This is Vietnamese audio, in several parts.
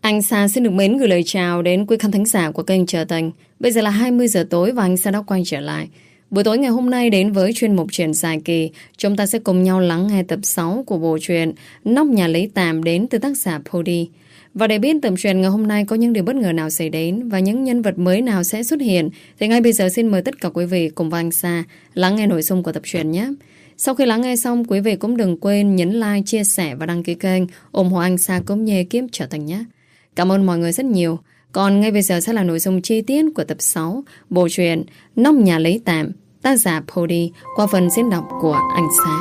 Anh Sa xin được mến gửi lời chào đến quý khán thính giả của kênh Trở Tình. Bây giờ là 20 giờ tối và anh Sa đã quay trở lại. Buổi tối ngày hôm nay đến với chuyên mục truyện dài kỳ, chúng ta sẽ cùng nhau lắng nghe tập 6 của bộ truyện Nóc Nhà Lấy Tạm đến từ tác giả Pody. Và để biết tập truyện ngày hôm nay có những điều bất ngờ nào xảy đến và những nhân vật mới nào sẽ xuất hiện, thì ngay bây giờ xin mời tất cả quý vị cùng với anh Sa lắng nghe nội dung của tập truyện nhé. Sau khi lắng nghe xong, quý vị cũng đừng quên nhấn like, chia sẻ và đăng ký kênh ủng hộ anh Sa cũng như ekip Trở Tình nhé. Cảm ơn mọi người rất nhiều. Còn ngay bây giờ sẽ là nội dung chi tiết của tập 6 bộ truyện Nóc Nhà Lấy Tạm, tác giả Pody, qua phần diễn đọc của anh Sa.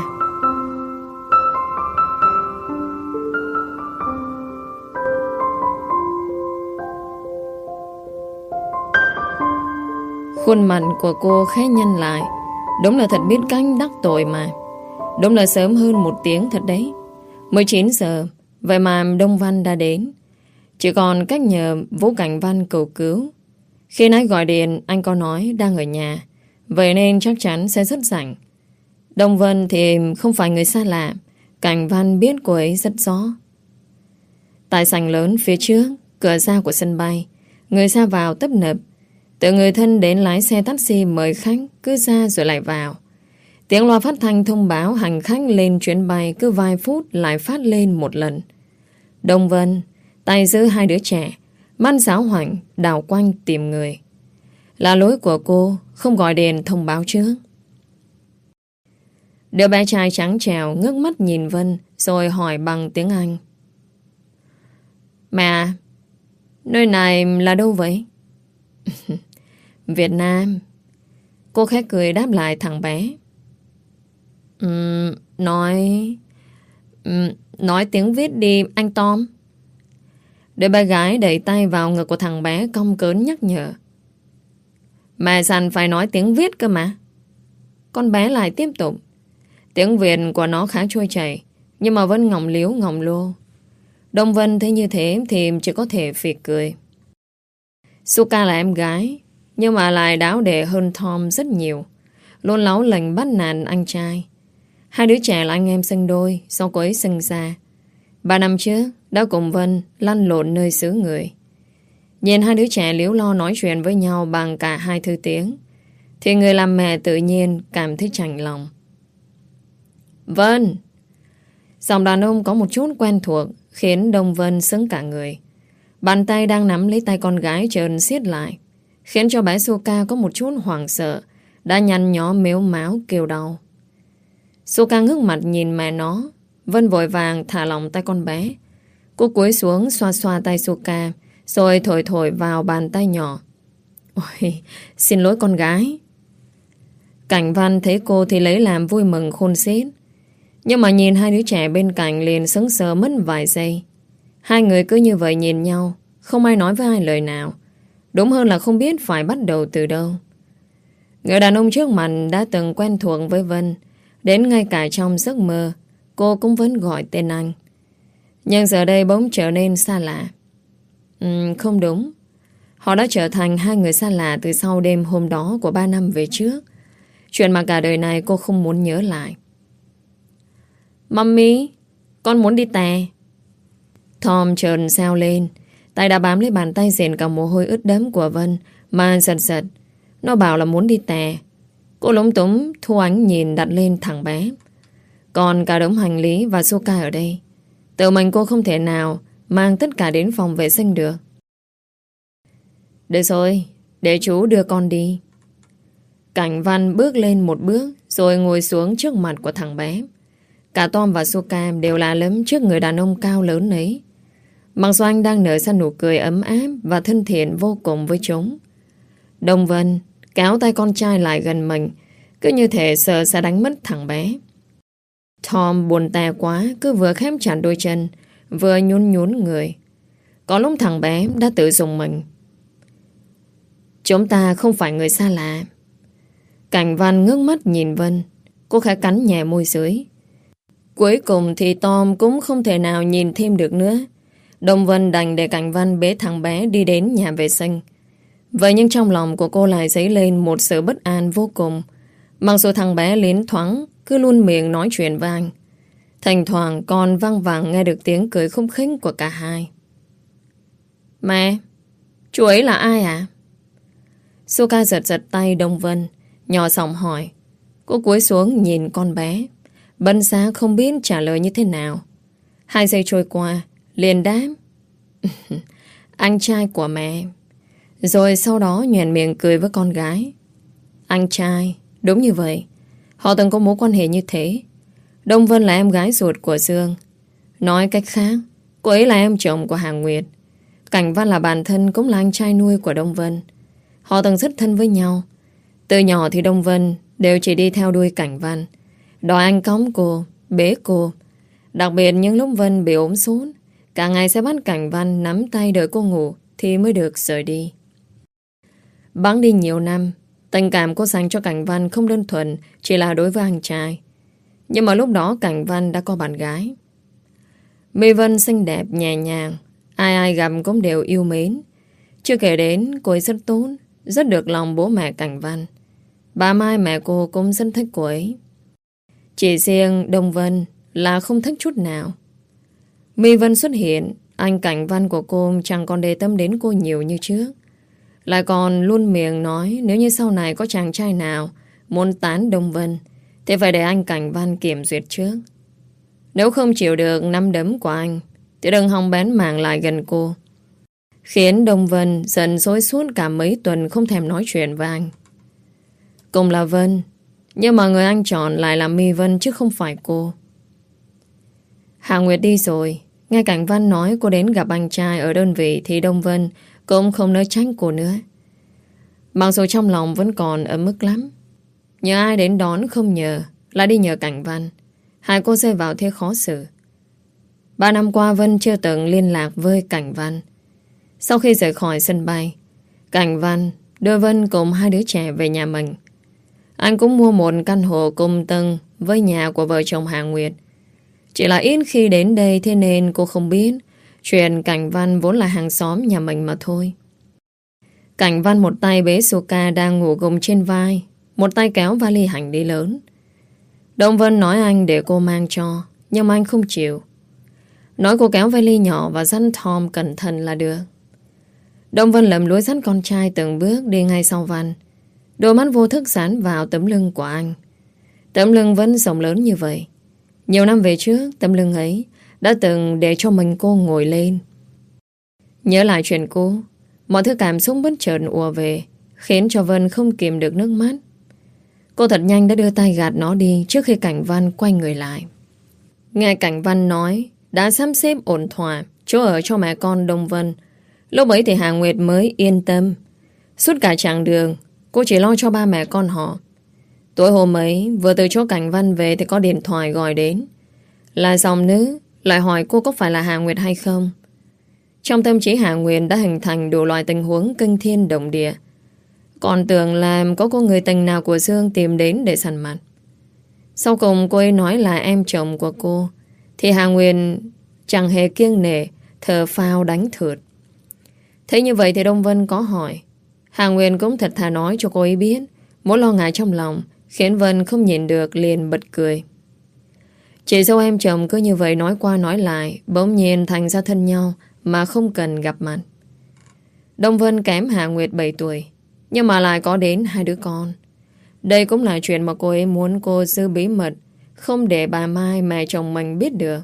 Khuôn mặt của cô khẽ nhăn lại. Đúng là thật biết cách đắc tội mà. Đúng là sớm hơn 1 tiếng thật đấy. 19 giờ, vậy mà Đông Văn đã đến. Chỉ còn cách nhờ Vũ Cảnh Văn cầu cứu. Khi nãy gọi điện, anh có nói đang ở nhà, vậy nên chắc chắn sẽ rất rảnh. Đông Vân thì không phải người xa lạ. Cảnh Văn biết cô ấy rất rõ. Tại sảnh lớn phía trước, cửa ra của sân bay, người ra vào tấp nập. Từ người thân đến lái xe taxi mời khách cứ ra rồi lại vào. Tiếng loa phát thanh thông báo hành khách lên chuyến bay cứ vài phút lại phát lên một lần. Đông Vân tay giữ 2 đứa trẻ, mắt giáo hoảnh đảo quanh tìm người. Là lỗi của cô không gọi điện thông báo trước. Đứa bé trai trắng trẻo ngước mắt nhìn Vân rồi hỏi bằng tiếng Anh: Mẹ, nơi này là đâu vậy? Việt Nam. Cô khẽ cười đáp lại thằng bé. Nói tiếng Việt đi anh Tom. Đứa bé gái đẩy tay vào ngực của thằng bé cong cớn nhắc nhở. Mẹ dặn phải nói tiếng Việt cơ mà. Con bé lại tiếp tục. Tiếng Việt của nó khá trôi chảy, nhưng mà vẫn ngọng liếu ngọng lô. Đông Vân thấy như thế thì chỉ có thể phì cười. Suka là em gái, nhưng mà lại đáo để hơn Tom rất nhiều. Luôn láu lệnh bắt nạt anh trai. 2 đứa trẻ là anh em sinh đôi sau cô ấy sinh ra. 3 năm trước đã cùng Vân lăn lộn nơi xứ người. Nhìn 2 đứa trẻ líu lo nói chuyện với nhau bằng cả 2 thứ tiếng, thì người làm mẹ tự nhiên cảm thấy chạnh lòng. Vân. Giọng đàn ông có một chút quen thuộc khiến Đông Vân sững cả người. Bàn tay đang nắm lấy tay con gái chợt siết lại, khiến cho bé Suka có một chút hoảng sợ, đã nhăn nhó mếu máo kêu đau. Suka ngước mặt nhìn mẹ nó. Vân vội vàng thả lỏng tay con bé. Cô cúi xuống xoa xoa tay Suka, rồi thổi thổi vào bàn tay nhỏ. Ôi, xin lỗi con gái. Cảnh Văn thấy cô thì lấy làm vui mừng khôn xiết. Nhưng mà nhìn 2 đứa trẻ bên cạnh liền sững sờ mất vài giây. 2 người cứ như vậy nhìn nhau, không ai nói với ai lời nào. Đúng hơn là không biết phải bắt đầu từ đâu. Người đàn ông trước mặt đã từng quen thuộc với Vân, đến ngay cả trong giấc mơ cô cũng vẫn gọi tên anh. Nhưng giờ đây bỗng trở nên xa lạ. Không đúng. Họ đã trở thành 2 người xa lạ từ sau đêm hôm đó của 3 năm về trước. Chuyện mà cả đời này cô không muốn nhớ lại. Mommy, con muốn đi tè. Tom chợt reo lên. Tay đã bám lấy bàn tay dền cả mồ hôi ướt đẫm của Vân mà giật giật. Nó bảo là muốn đi tè. Cô lúng túng thu ánh nhìn đặt lên thằng bé. Còn cả đống hành lý và Suka ở đây. Tự mình cô không thể nào mang tất cả đến phòng vệ sinh được. Được rồi, để chú đưa con đi. Cảnh Văn bước lên một bước rồi ngồi xuống trước mặt của thằng bé. Cả Tom và Suka đều là lấm trước người đàn ông cao lớn ấy. Mặc dù anh đang nở ra nụ cười ấm áp và thân thiện vô cùng với chúng. Đông Vân kéo tay con trai lại gần mình, cứ như thể sợ sẽ đánh mất thằng bé. Tom buồn tè quá, cứ vừa khép chặt đôi chân, vừa nhún nhún người. Có lúc thằng bé đã tự dùng mình. Chúng ta không phải người xa lạ. Cảnh Văn ngước mắt nhìn Vân. Cô khẽ cắn nhẹ môi dưới. Cuối cùng thì Tom cũng không thể nào nhìn thêm được nữa. Đông Vân đành để Cảnh Văn bế thằng bé đi đến nhà vệ sinh. Vậy nhưng trong lòng của cô lại dấy lên một sự bất an vô cùng. Mặc dù thằng bé liến thoáng cứ luôn miệng nói chuyện với anh, thỉnh thoảng còn văng vẳng nghe được tiếng cười khúc khích của cả hai. Mẹ, chú ấy là ai à? Soka giật giật tay Đông Vân, nhỏ giọng hỏi. Cô cúi xuống nhìn con bé. Bân Xá không biết trả lời như thế nào. 2 giây trôi qua, liền đáp. Anh trai của mẹ. Rồi sau đó nhoẻn miệng cười với con gái. Anh trai, đúng như vậy. Họ từng có mối quan hệ như thế. Đông Vân là em gái ruột của Dương. Nói cách khác, cô ấy là em chồng của Hà Nguyệt. Cảnh Văn là bạn thân, cũng là anh trai nuôi của Đông Vân. Họ từng rất thân với nhau. Từ nhỏ thì Đông Vân đều chỉ đi theo đuôi Cảnh Văn, đòi anh cõng cô, bế cô. Đặc biệt những lúc Vân bị ốm sốt, cả ngày sẽ bắt Cảnh Văn nắm tay đợi cô ngủ thì mới được rời đi. Bẵng đi nhiều năm, tình cảm cô dành cho Cảnh Văn không đơn thuần chỉ là đối với anh trai. Nhưng mà lúc đó Cảnh Văn đã có bạn gái. My Vân xinh đẹp, nhẹ nhàng, ai ai gặp cũng đều yêu mến. Chưa kể đến cô ấy rất tốt, rất được lòng bố mẹ Cảnh Văn. Bà Mai mẹ cô cũng rất thích cô ấy. Chỉ riêng Đông Vân là không thích chút nào. My Vân xuất hiện, anh Cảnh Văn của cô chẳng còn để tâm đến cô nhiều như trước. Lại còn luôn miệng nói nếu như sau này có chàng trai nào muốn tán Đông Vân thì phải để anh Cảnh Văn kiểm duyệt trước. Nếu không chịu được nắm đấm của anh thì đừng hòng bén mảng lại gần cô. Khiến Đông Vân dần rối suốt cả mấy tuần không thèm nói chuyện với anh. Cùng là Vân, nhưng mà người anh chọn lại là My Vân chứ không phải cô. Hà Nguyệt đi rồi. Nghe Cảnh Văn nói cô đến gặp anh trai ở đơn vị thì Đông Vân cũng không nỡ tránh cô nữa. Mặc dù trong lòng vẫn còn ở mức lắm. Nhờ ai đến đón không nhờ, lại đi nhờ Cảnh Văn. Hai cô rơi vào thế khó xử. 3 năm qua Vân chưa từng liên lạc với Cảnh Văn. Sau khi rời khỏi sân bay, Cảnh Văn đưa Vân cùng 2 đứa trẻ về nhà mình. Anh cũng mua một căn hộ cùng tầng với nhà của vợ chồng Hà Nguyệt. Chỉ là ít khi đến đây thế nên cô không biết chuyện Cảnh Văn vốn là hàng xóm nhà mình mà thôi. Cảnh Văn một tay bế Soka đang ngủ gục trên vai, một tay kéo vali hành lý lớn. Đông Vân nói anh để cô mang cho, nhưng mà anh không chịu. Nói cô kéo vali nhỏ và dặn Tom cẩn thận là được. Đông Vân lầm lũi dắt con trai từng bước đi ngay sau Văn. Đôi mắt vô thức dán vào tấm lưng của anh. Tấm lưng vẫn rộng lớn như vậy. Nhiều năm về trước, tấm lưng ấy đã từng để cho mình cô ngồi lên. Nhớ lại chuyện cũ, mọi thứ cảm xúc bất chợt ùa về, khiến cho Vân không kìm được nước mắt. Cô thật nhanh đã đưa tay gạt nó đi trước khi Cảnh Văn quay người lại. Nghe Cảnh Văn nói đã sắp xếp ổn thỏa chỗ ở cho mẹ con Đông Vân. Lúc ấy thì Hà Nguyệt mới yên tâm. Suốt cả chặng đường cô chỉ lo cho ba mẹ con họ. Tối hôm ấy vừa từ chỗ Cảnh Văn về thì có điện thoại gọi đến. Là dòng nữ lại hỏi cô có phải là Hà Nguyệt hay không. Trong tâm trí Hà Nguyệt đã hình thành đủ loại tình huống kinh thiên động địa. Còn tưởng là có cô người tình nào của Dương tìm đến để săn mặt. Sau cùng cô ấy nói là em chồng của cô, thì Hà Nguyệt chẳng hề kiêng nể, thờ phao đánh thượt. Thế như vậy thì Đông Vân có hỏi. Hà Nguyệt cũng thật thà nói cho cô ấy biết mối lo ngại trong lòng, khiến Vân không nhìn được liền bật cười. Chị dâu em chồng cứ như vậy nói qua nói lại, bỗng nhiên thành ra thân nhau mà không cần gặp mặt. Đông Vân kém Hà Nguyệt 7 tuổi, nhưng mà lại có đến 2 đứa con. Đây cũng là chuyện mà cô ấy muốn cô giữ bí mật, không để bà Mai mẹ chồng mình biết được.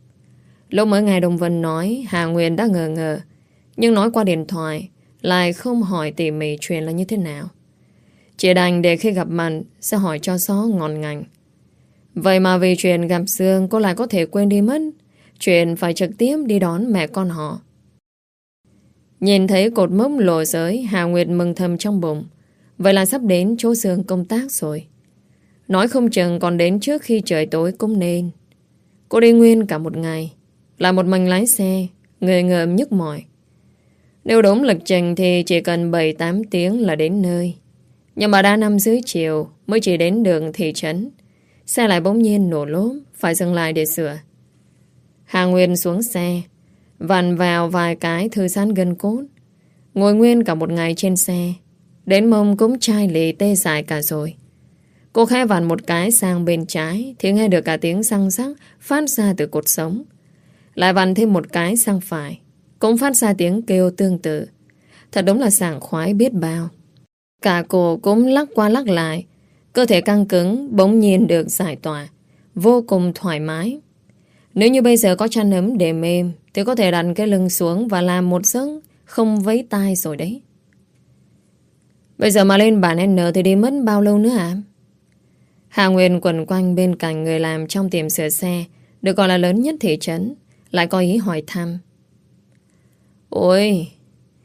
Lúc mới nghe Đông Vân nói, Hà Nguyệt đã ngờ ngờ, nhưng nói qua điện thoại lại không hỏi tỉ mỉ chuyện là như thế nào. Chỉ đành để khi gặp mặt sẽ hỏi cho rõ ngọn ngành. Vậy mà vì chuyện gặp Dương cô lại có thể quên đi mất chuyện phải trực tiếp đi đón mẹ con họ. Nhìn thấy cột mốc lộ giới, Hà Nguyệt mừng thầm trong bụng. Vậy là sắp đến chỗ Dương công tác rồi. Nói không chừng còn đến trước khi trời tối cũng nên. Cô đi nguyên cả một ngày, là một mình lái xe, người ngợm nhức mỏi. Nếu đúng lịch trình thì chỉ cần 7-8 tiếng là đến nơi. Nhưng mà đã 5 rưỡi chiều mới chỉ đến đường thị trấn. Xe lại bỗng nhiên nổ lốp, phải dừng lại để sửa. Hà Nguyên xuống xe, vặn vào vài cái thư giãn gân cốt. Ngồi nguyên cả một ngày trên xe, đến mông cũng chai lì tê dại cả rồi. Cô khẽ vặn một cái sang bên trái thì nghe được cả tiếng răng rắc phát ra từ cột sống. Lại vặn thêm một cái sang phải, cũng phát ra tiếng kêu tương tự. Thật đúng là sảng khoái biết bao. Cả cô cũng lắc qua lắc lại. Cơ thể căng cứng bỗng nhiên được giải tỏa, vô cùng thoải mái. Nếu như bây giờ có chăn ấm để mềm thì có thể đặt cái lưng xuống và làm một giấc không vấy tai rồi đấy. Bây giờ mà lên bản N thì đi mất bao lâu nữa hả? Hà Nguyên quẩn quanh bên cạnh người làm trong tiệm sửa xe, được gọi là lớn nhất thị trấn, lại có ý hỏi thăm. Ôi,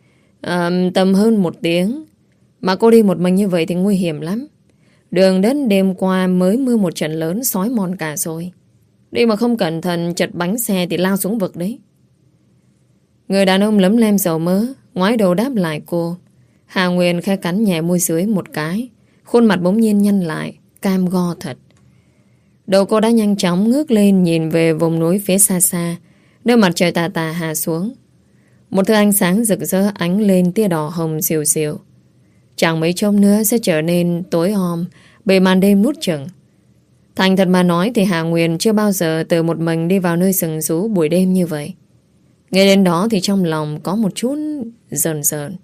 tầm hơn 1 tiếng. Mà cô đi một mình như vậy thì nguy hiểm lắm. Đường đất đêm qua mới mưa một trận lớn xói mòn cả rồi. Đi mà không cẩn thận chật bánh xe thì lao xuống vực đấy. Người đàn ông lấm lem dầu mỡ ngoái đầu đáp lại cô. Hà Nguyên khẽ cắn nhẹ môi dưới một cái, khuôn mặt bỗng nhiên nhăn lại, cam go thật. Đầu cô đã nhanh chóng ngước lên nhìn về vùng núi phía xa xa, nơi mặt trời tà tà hạ xuống. Một thứ ánh sáng rực rỡ ánh lên tia đỏ hồng xìu xìu. Chẳng mấy chốc nữa sẽ trở nên tối om bởi màn đêm nuốt chửng. Thành thật mà nói thì Hà Nguyên chưa bao giờ tự một mình đi vào nơi sừng sú buổi đêm như vậy. Nghe đến đó thì trong lòng có một chút rờn rợn.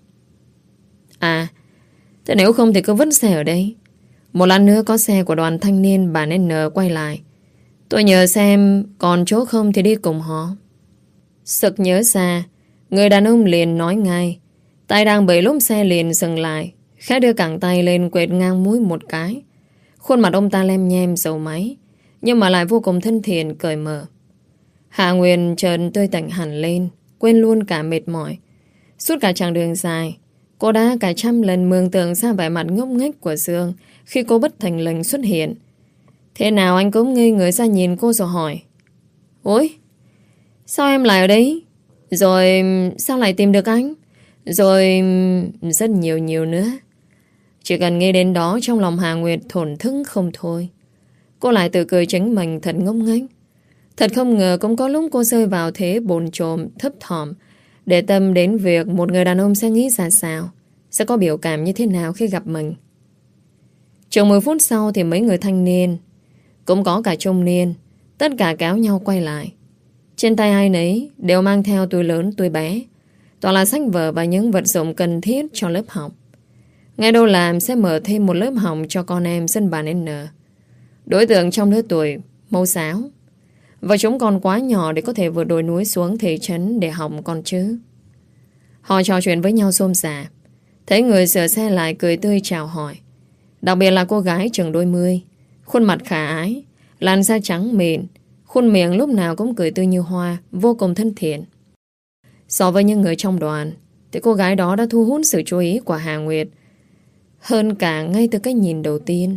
À, thế nếu không thì cứ vứt xe ở đây. Một lát nữa có xe của đoàn thanh niên bản N quay lại. Tôi nhờ xem còn chỗ không thì đi cùng họ. Sực nhớ ra, người đàn ông liền nói ngay. Tay đang bẩy lốp xe liền dừng lại, khẽ đưa cẳng tay lên quệt ngang mũi một cái. Khuôn mặt ông ta lem nhem dầu máy, nhưng mà lại vô cùng thân thiện cởi mở. Hạ Nguyên chợt tươi tỉnh hẳn lên, quên luôn cả mệt mỏi. Suốt cả chặng đường dài, cô đã cả trăm lần mường tượng ra vẻ mặt ngốc nghếch của Dương khi cô bất thình lình xuất hiện. Thế nào anh cũng ngây người ra nhìn cô rồi hỏi. Ôi, sao em lại ở đấy? Rồi sao lại tìm được anh? Rồi rất nhiều nữa. Chỉ cần nghe đến đó trong lòng Hà Nguyệt thổn thức không thôi. Cô lại tự cười chính mình thật ngốc nghếch. Thật không ngờ cũng có lúc cô rơi vào thế bồn chồn thấp thỏm, để tâm đến việc một người đàn ông sẽ nghĩ ra sao, sẽ có biểu cảm như thế nào khi gặp mình. Chừng 10 phút sau thì mấy người thanh niên, cũng có cả trung niên, tất cả kéo nhau quay lại. Trên tay ai nấy đều mang theo túi lớn túi bé, toàn là sách vở và những vật dụng cần thiết cho lớp học. Nghe đâu làm sẽ mở thêm một lớp học cho con em dân bản N. Đối tượng trong lứa tuổi mẫu giáo, và chúng còn quá nhỏ để có thể vượt đồi núi xuống thị trấn để học con chứ. Họ trò chuyện với nhau xôm xả, thấy người sửa xe lại cười tươi chào hỏi. Đặc biệt là cô gái chừng đôi mươi, khuôn mặt khả ái, làn da trắng mịn, khuôn miệng lúc nào cũng cười tươi như hoa, vô cùng thân thiện. So với những người trong đoàn thì cô gái đó đã thu hút sự chú ý của Hà Nguyệt hơn cả ngay từ cái nhìn đầu tiên.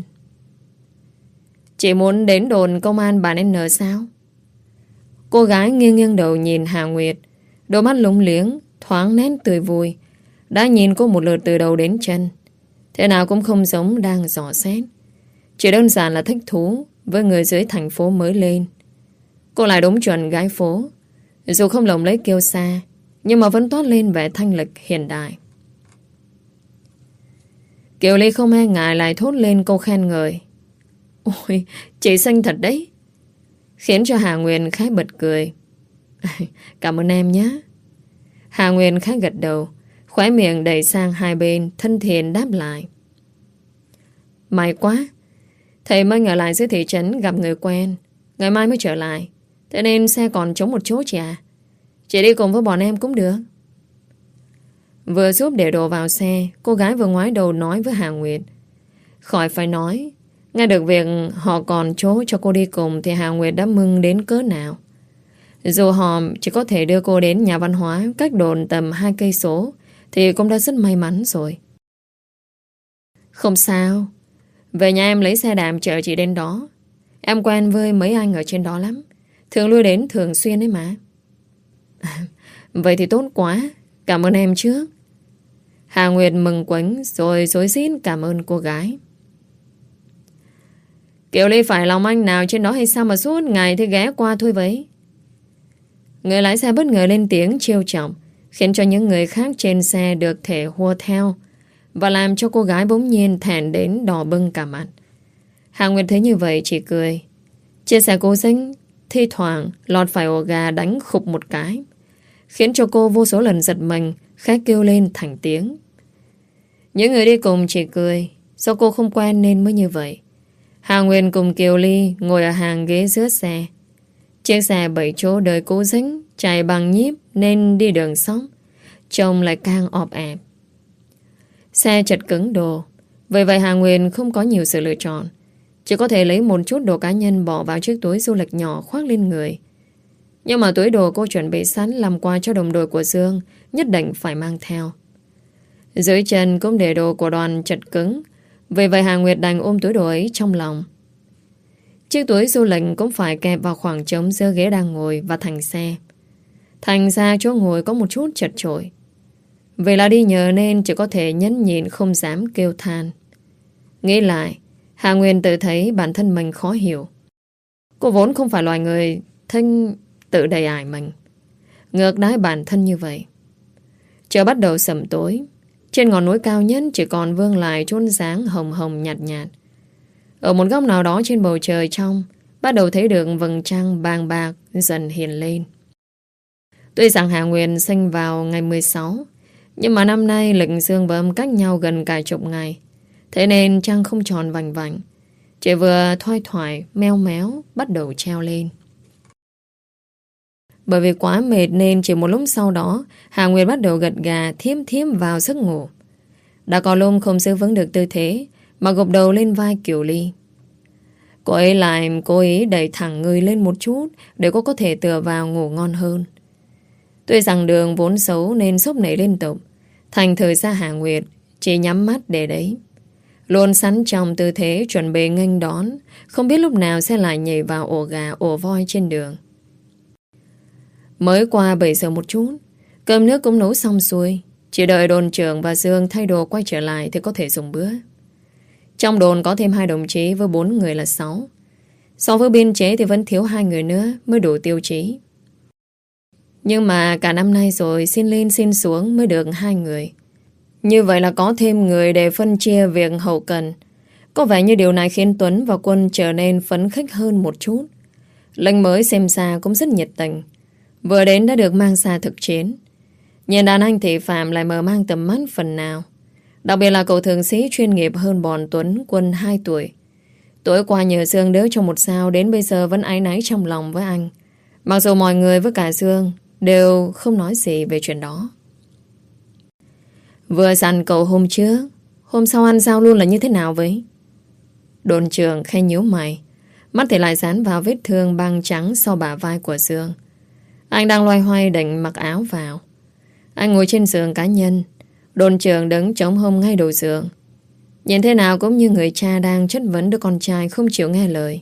Chị muốn đến đồn công an bản N sao? Cô gái nghiêng nghiêng đầu nhìn Hà Nguyệt, đôi mắt lúng liếng, thoáng nét tươi vui. Đã nhìn cô một lượt từ đầu đến chân, thế nào cũng không giống đang dò xét. Chỉ đơn giản là thích thú với người dưới thành phố mới lên. Cô lại đúng chuẩn gái phố, dù không lồng lấy kiêu sa, nhưng mà vẫn toát lên vẻ thanh lịch hiện đại. Kiều Ly không e ngại lại thốt lên câu khen ngợi. Ôi, chị xinh thật đấy. Khiến cho Hà Nguyên khá bật cười. Cảm ơn em nhé. Hà Nguyên khá gật đầu, khóe miệng đẩy sang hai bên, thân thiện đáp lại. May quá, thầy Minh ở lại dưới thị trấn gặp người quen, ngày mai mới trở lại, thế nên xe còn trống một chỗ chị à. Chị đi cùng với bọn em cũng được. Vừa giúp để đồ vào xe, cô gái vừa ngoái đầu nói với Hà Nguyệt. Khỏi phải nói, nghe được việc họ còn chỗ cho cô đi cùng thì Hà Nguyệt đã mừng đến cỡ nào. Dù họ chỉ có thể đưa cô đến nhà văn hóa cách đồn tầm 2 cây số thì cũng đã rất may mắn rồi. Không sao, về nhà em lấy xe đạp chở chị đến đó. Em quen với mấy anh ở trên đó lắm, thường lui đến thường xuyên ấy mà. Vậy thì tốt quá, cảm ơn em trước. Hà Nguyệt mừng quánh rồi rối rít cảm ơn cô gái. Kiều Ly phải lòng anh nào trên đó hay sao mà suốt ngày thì ghé qua thôi vậy? Người lái xe bất ngờ lên tiếng trêu chọc, khiến cho những người khác trên xe được thể hùa theo, và làm cho cô gái bỗng nhiên thẹn đến đỏ bừng cả mặt. Hà Nguyệt thấy như vậy chỉ cười. Chia sẻ cố dính thi thoảng lọt phải ổ gà đánh khục một cái, khiến cho cô vô số lần giật mình, khẽ kêu lên thành tiếng. Những người đi cùng chỉ cười, do cô không quen nên mới như vậy. Hà Nguyên cùng Kiều Ly ngồi ở hàng ghế giữa xe. Chiếc xe 7 chỗ đời cố dính, chạy bằng nhíp nên đi đường sóng, trông lại càng ọp ẹp. Xe chật cứng đồ, vì vậy Hà Nguyên không có nhiều sự lựa chọn, chỉ có thể lấy một chút đồ cá nhân bỏ vào chiếc túi du lịch nhỏ khoác lên người. Nhưng mà túi đồ cô chuẩn bị sẵn làm quà cho đồng đội của Dương, nhất định phải mang theo. Dưới chân cũng để đồ của đoàn chật cứng, vì vậy Hà Nguyệt đành ôm túi đồ ấy trong lòng. Chiếc túi du lịch cũng phải kẹp vào khoảng trống giữa ghế đang ngồi và thành xe. Thành ra chỗ ngồi có một chút chật chội. Vì là đi nhờ nên chỉ có thể nhẫn nhịn không dám kêu than. Nghĩ lại, Hà Nguyên tự thấy bản thân mình khó hiểu. Cô vốn không phải loài người thích tự đầy ải mình, ngược đãi bản thân như vậy. Trời bắt đầu sẩm tối. Trên ngọn núi cao nhất chỉ còn vương lại chốn sáng hồng hồng nhạt nhạt. Ở một góc nào đó trên bầu trời trong, bắt đầu thấy được vầng trăng bàng bạc dần hiện lên. Tuy rằng Hà Nguyên sinh vào ngày 16, nhưng mà năm nay lịch dương và âm cách nhau gần cả chục ngày. Thế nên trăng không tròn vành vành, chỉ vừa thoai thoải meo méo bắt đầu treo lên. Bởi vì quá mệt nên chỉ một lúc sau đó Hà Nguyệt bắt đầu gật gà thiêm thiêm vào giấc ngủ. Đã có lúc không giữ vững được tư thế mà gục đầu lên vai Kiều Ly. Cô ấy lại cố ý đẩy thẳng người lên một chút để cô có thể tựa vào ngủ ngon hơn. Tuy rằng đường vốn xấu nên sốc nảy liên tục, thành thử ra Hà Nguyệt chỉ nhắm mắt để đấy, luôn sẵn trong tư thế chuẩn bị nghênh đón, không biết lúc nào sẽ lại nhảy vào ổ gà ổ voi trên đường. Mới qua 7 giờ một chút, cơm nước cũng nấu xong xuôi, chỉ đợi đồn trưởng và Dương thay đồ quay trở lại thì có thể dùng bữa. Trong đồn có thêm 2 đồng chí với 4 người là 6. So với biên chế thì vẫn thiếu 2 người nữa mới đủ tiêu chí. Nhưng mà cả năm nay rồi xin lên xin xuống mới được 2 người. Như vậy là có thêm người để phân chia việc hậu cần. Có vẻ như điều này khiến Tuấn và Quân trở nên phấn khích hơn một chút. Lệnh mới xem xa cũng rất nhiệt tình, vừa đến đã được mang ra thực chiến. Nhìn đàn anh thì Phạm lại mở mang tầm mắt phần nào. Đặc biệt là cậu thượng sĩ chuyên nghiệp hơn bọn Tuấn Quân 2 tuổi. Tối qua nhờ Dương đỡ cho một sao, đến bây giờ vẫn áy náy trong lòng với anh. Mặc dù mọi người với cả Dương đều không nói gì về chuyện đó. Vừa dặn cậu hôm trước, hôm sau ăn sao luôn là như thế nào vậy? Đồn trưởng khẽ nhíu mày, mắt thì lại dán vào vết thương băng trắng sau bả vai của Dương. Anh đang loay hoay định mặc áo vào. Anh ngồi trên giường cá nhân, đồn trưởng đứng chống hông ngay đầu giường. Nhìn thế nào cũng như người cha đang chất vấn đứa con trai không chịu nghe lời.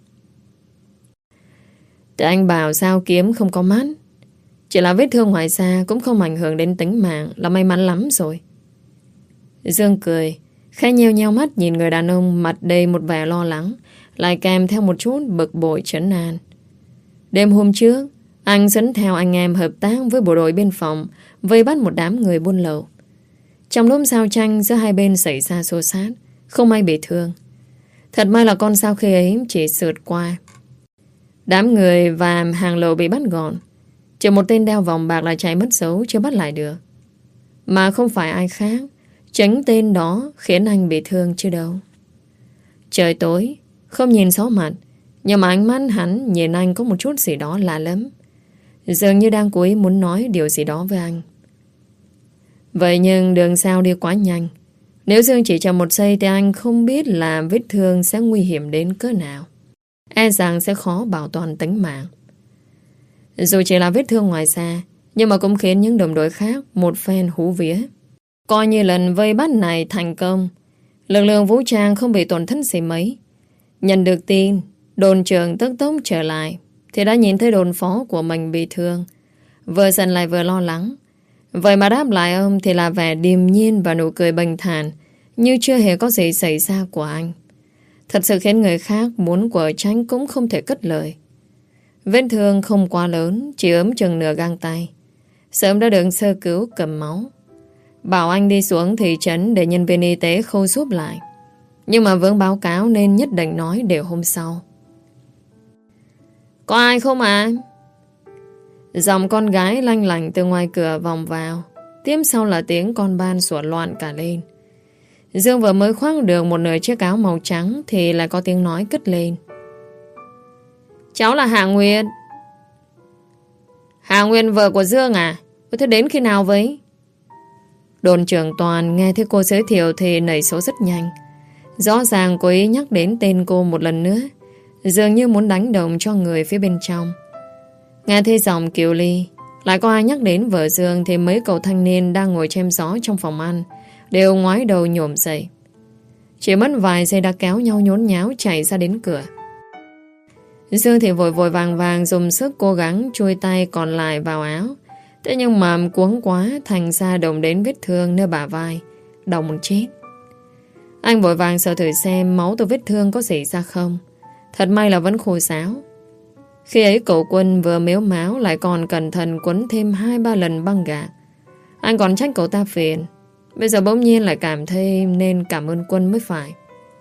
Thì anh bảo sao kiếm không có mắt, chỉ là vết thương ngoài da cũng không ảnh hưởng đến tính mạng, là may mắn lắm rồi. Dương cười, khẽ nheo nheo mắt nhìn người đàn ông mặt đầy một vẻ lo lắng, lại kèm theo một chút bực bội trấn an. Đêm hôm trước, anh dẫn theo anh em hợp tác với bộ đội biên phòng vây bắt một đám người buôn lậu. Trong lúc giao tranh giữa hai bên xảy ra xô xát, không ai bị thương. Thật may là con sao khi ấy chỉ sượt qua. Đám người và hàng lậu bị bắt gọn, chỉ một tên đeo vòng bạc là chạy mất dấu, chưa bắt lại được. Mà không phải ai khác, chính tên đó khiến anh bị thương chứ đâu. Trời tối, không nhìn rõ mặt, nhưng mà ánh mắt hắn nhìn anh có một chút gì đó lạ lắm, dường như đang cố ý muốn nói điều gì đó với anh. Vậy nhưng đường sao đi quá nhanh. Nếu Dương chỉ chậm một giây thì anh không biết là vết thương sẽ nguy hiểm đến cỡ nào. E rằng sẽ khó bảo toàn tính mạng. Dù chỉ là vết thương ngoài da, nhưng mà cũng khiến những đồng đội khác một phen hú vía. Coi như lần vây bắt này thành công, lực lượng vũ trang không bị tổn thất gì mấy. Nhận được tin, đồn trưởng tức tốc trở lại thì đã nhìn thấy đồn phó của mình bị thương. Vừa giận lại vừa lo lắng. Vậy mà đáp lại ông thì là vẻ điềm nhiên và nụ cười bình thản, như chưa hề có gì xảy ra của anh. Thật sự khiến người khác muốn quở tránh cũng không thể cất lời. Vết thương không quá lớn, chỉ ấm chừng nửa gang tay. Sớm đã được sơ cứu cầm máu. Bảo anh đi xuống thị trấn để nhân viên y tế khâu giúp lại. Nhưng mà vướng báo cáo nên nhất định nói để hôm sau. Có ai không à? Giọng con gái lanh lảnh từ ngoài cửa vòng vào. Tiếp sau là tiếng con ban sủa loạn cả lên. Dương vừa mới khoác được một nửa chiếc áo màu trắng thì lại có tiếng nói cất lên. Cháu là Hà Nguyên. Hà Nguyên vợ của Dương à? Thế đến khi nào vậy? Đồn trưởng Toàn nghe thấy cô giới thiệu thì nảy số rất nhanh. Rõ ràng cô ý nhắc đến tên cô một lần nữa, dường như muốn đánh đồng cho người phía bên trong. Nghe thấy giọng Kiều Ly, lại có ai nhắc đến vợ Dương thì mấy cậu thanh niên đang ngồi chém gió trong phòng ăn đều ngoái đầu nhổm dậy. Chỉ mất vài giây đã kéo nhau nhốn nháo chạy ra đến cửa. Dương thì vội vội vàng vàng dùng sức cố gắng chui tay còn lại vào áo. Thế nhưng mà cuống quá thành ra đồng đến vết thương nơi bả vai, đau muốn chết. Anh vội vàng sợ thử xem máu từ vết thương có xảy ra không. Thật may là vẫn khô ráo. Khi ấy cậu Quân vừa mếu máo lại còn cẩn thận quấn thêm 2-3 lần băng gạc. Anh còn trách cậu ta phiền. Bây giờ bỗng nhiên lại cảm thấy nên cảm ơn Quân mới phải.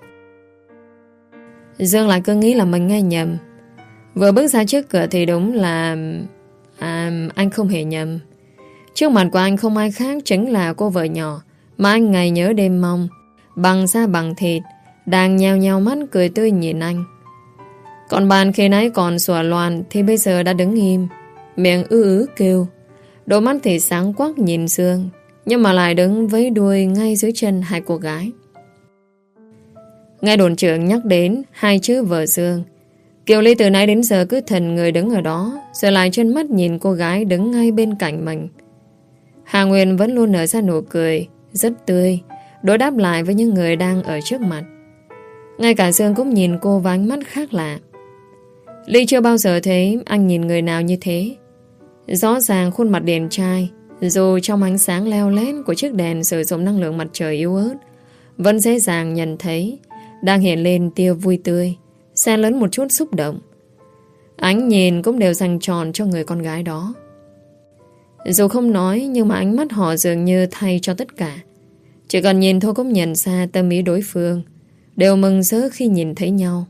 Dương lại cứ nghĩ là mình nghe nhầm. Vừa bước ra trước cửa thì đúng là... anh không hề nhầm. Trước mặt của anh không ai khác chính là cô vợ nhỏ mà anh ngày nhớ đêm mong, bằng da bằng thịt, đang nheo nheo mắt cười tươi nhìn anh. Còn bạn khi nãy còn sủa loạn thì bây giờ đã đứng im, miệng ư kêu, đôi mắt thì sáng quắc nhìn Dương, nhưng mà lại đứng với đuôi ngay dưới chân hai cô gái. Nghe đồn trưởng nhắc đến hai chữ vợ Dương, Kiều Ly từ nãy đến giờ cứ thần người đứng ở đó, rồi lại chân mắt nhìn cô gái đứng ngay bên cạnh mình. Hà Nguyên vẫn luôn nở ra nụ cười rất tươi, đối đáp lại với những người đang ở trước mặt. Ngay cả Dương cũng nhìn cô với ánh mắt khác lạ. Ly chưa bao giờ thấy anh nhìn người nào như thế. Rõ ràng khuôn mặt điển trai, dù trong ánh sáng leo lét của chiếc đèn sử dụng năng lượng mặt trời yếu ớt, vẫn dễ dàng nhận thấy đang hiện lên tia vui tươi, xen lẫn một chút xúc động. Ánh nhìn cũng đều dành tròn cho người con gái đó. Dù không nói, nhưng mà ánh mắt họ dường như thay cho tất cả. Chỉ cần nhìn thôi cũng nhận ra tâm ý đối phương, đều mừng rỡ khi nhìn thấy nhau.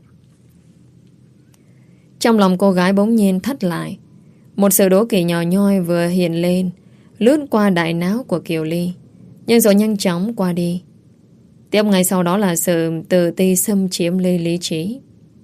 Trong lòng cô gái bỗng nhiên thắt lại. Một sự đố kỵ nhỏ nhoi vừa hiện lên, lướt qua đại não của Kiều Ly, nhưng rồi nhanh chóng qua đi. Tiếp ngay sau đó là sự tự ti xâm chiếm lấy lý trí.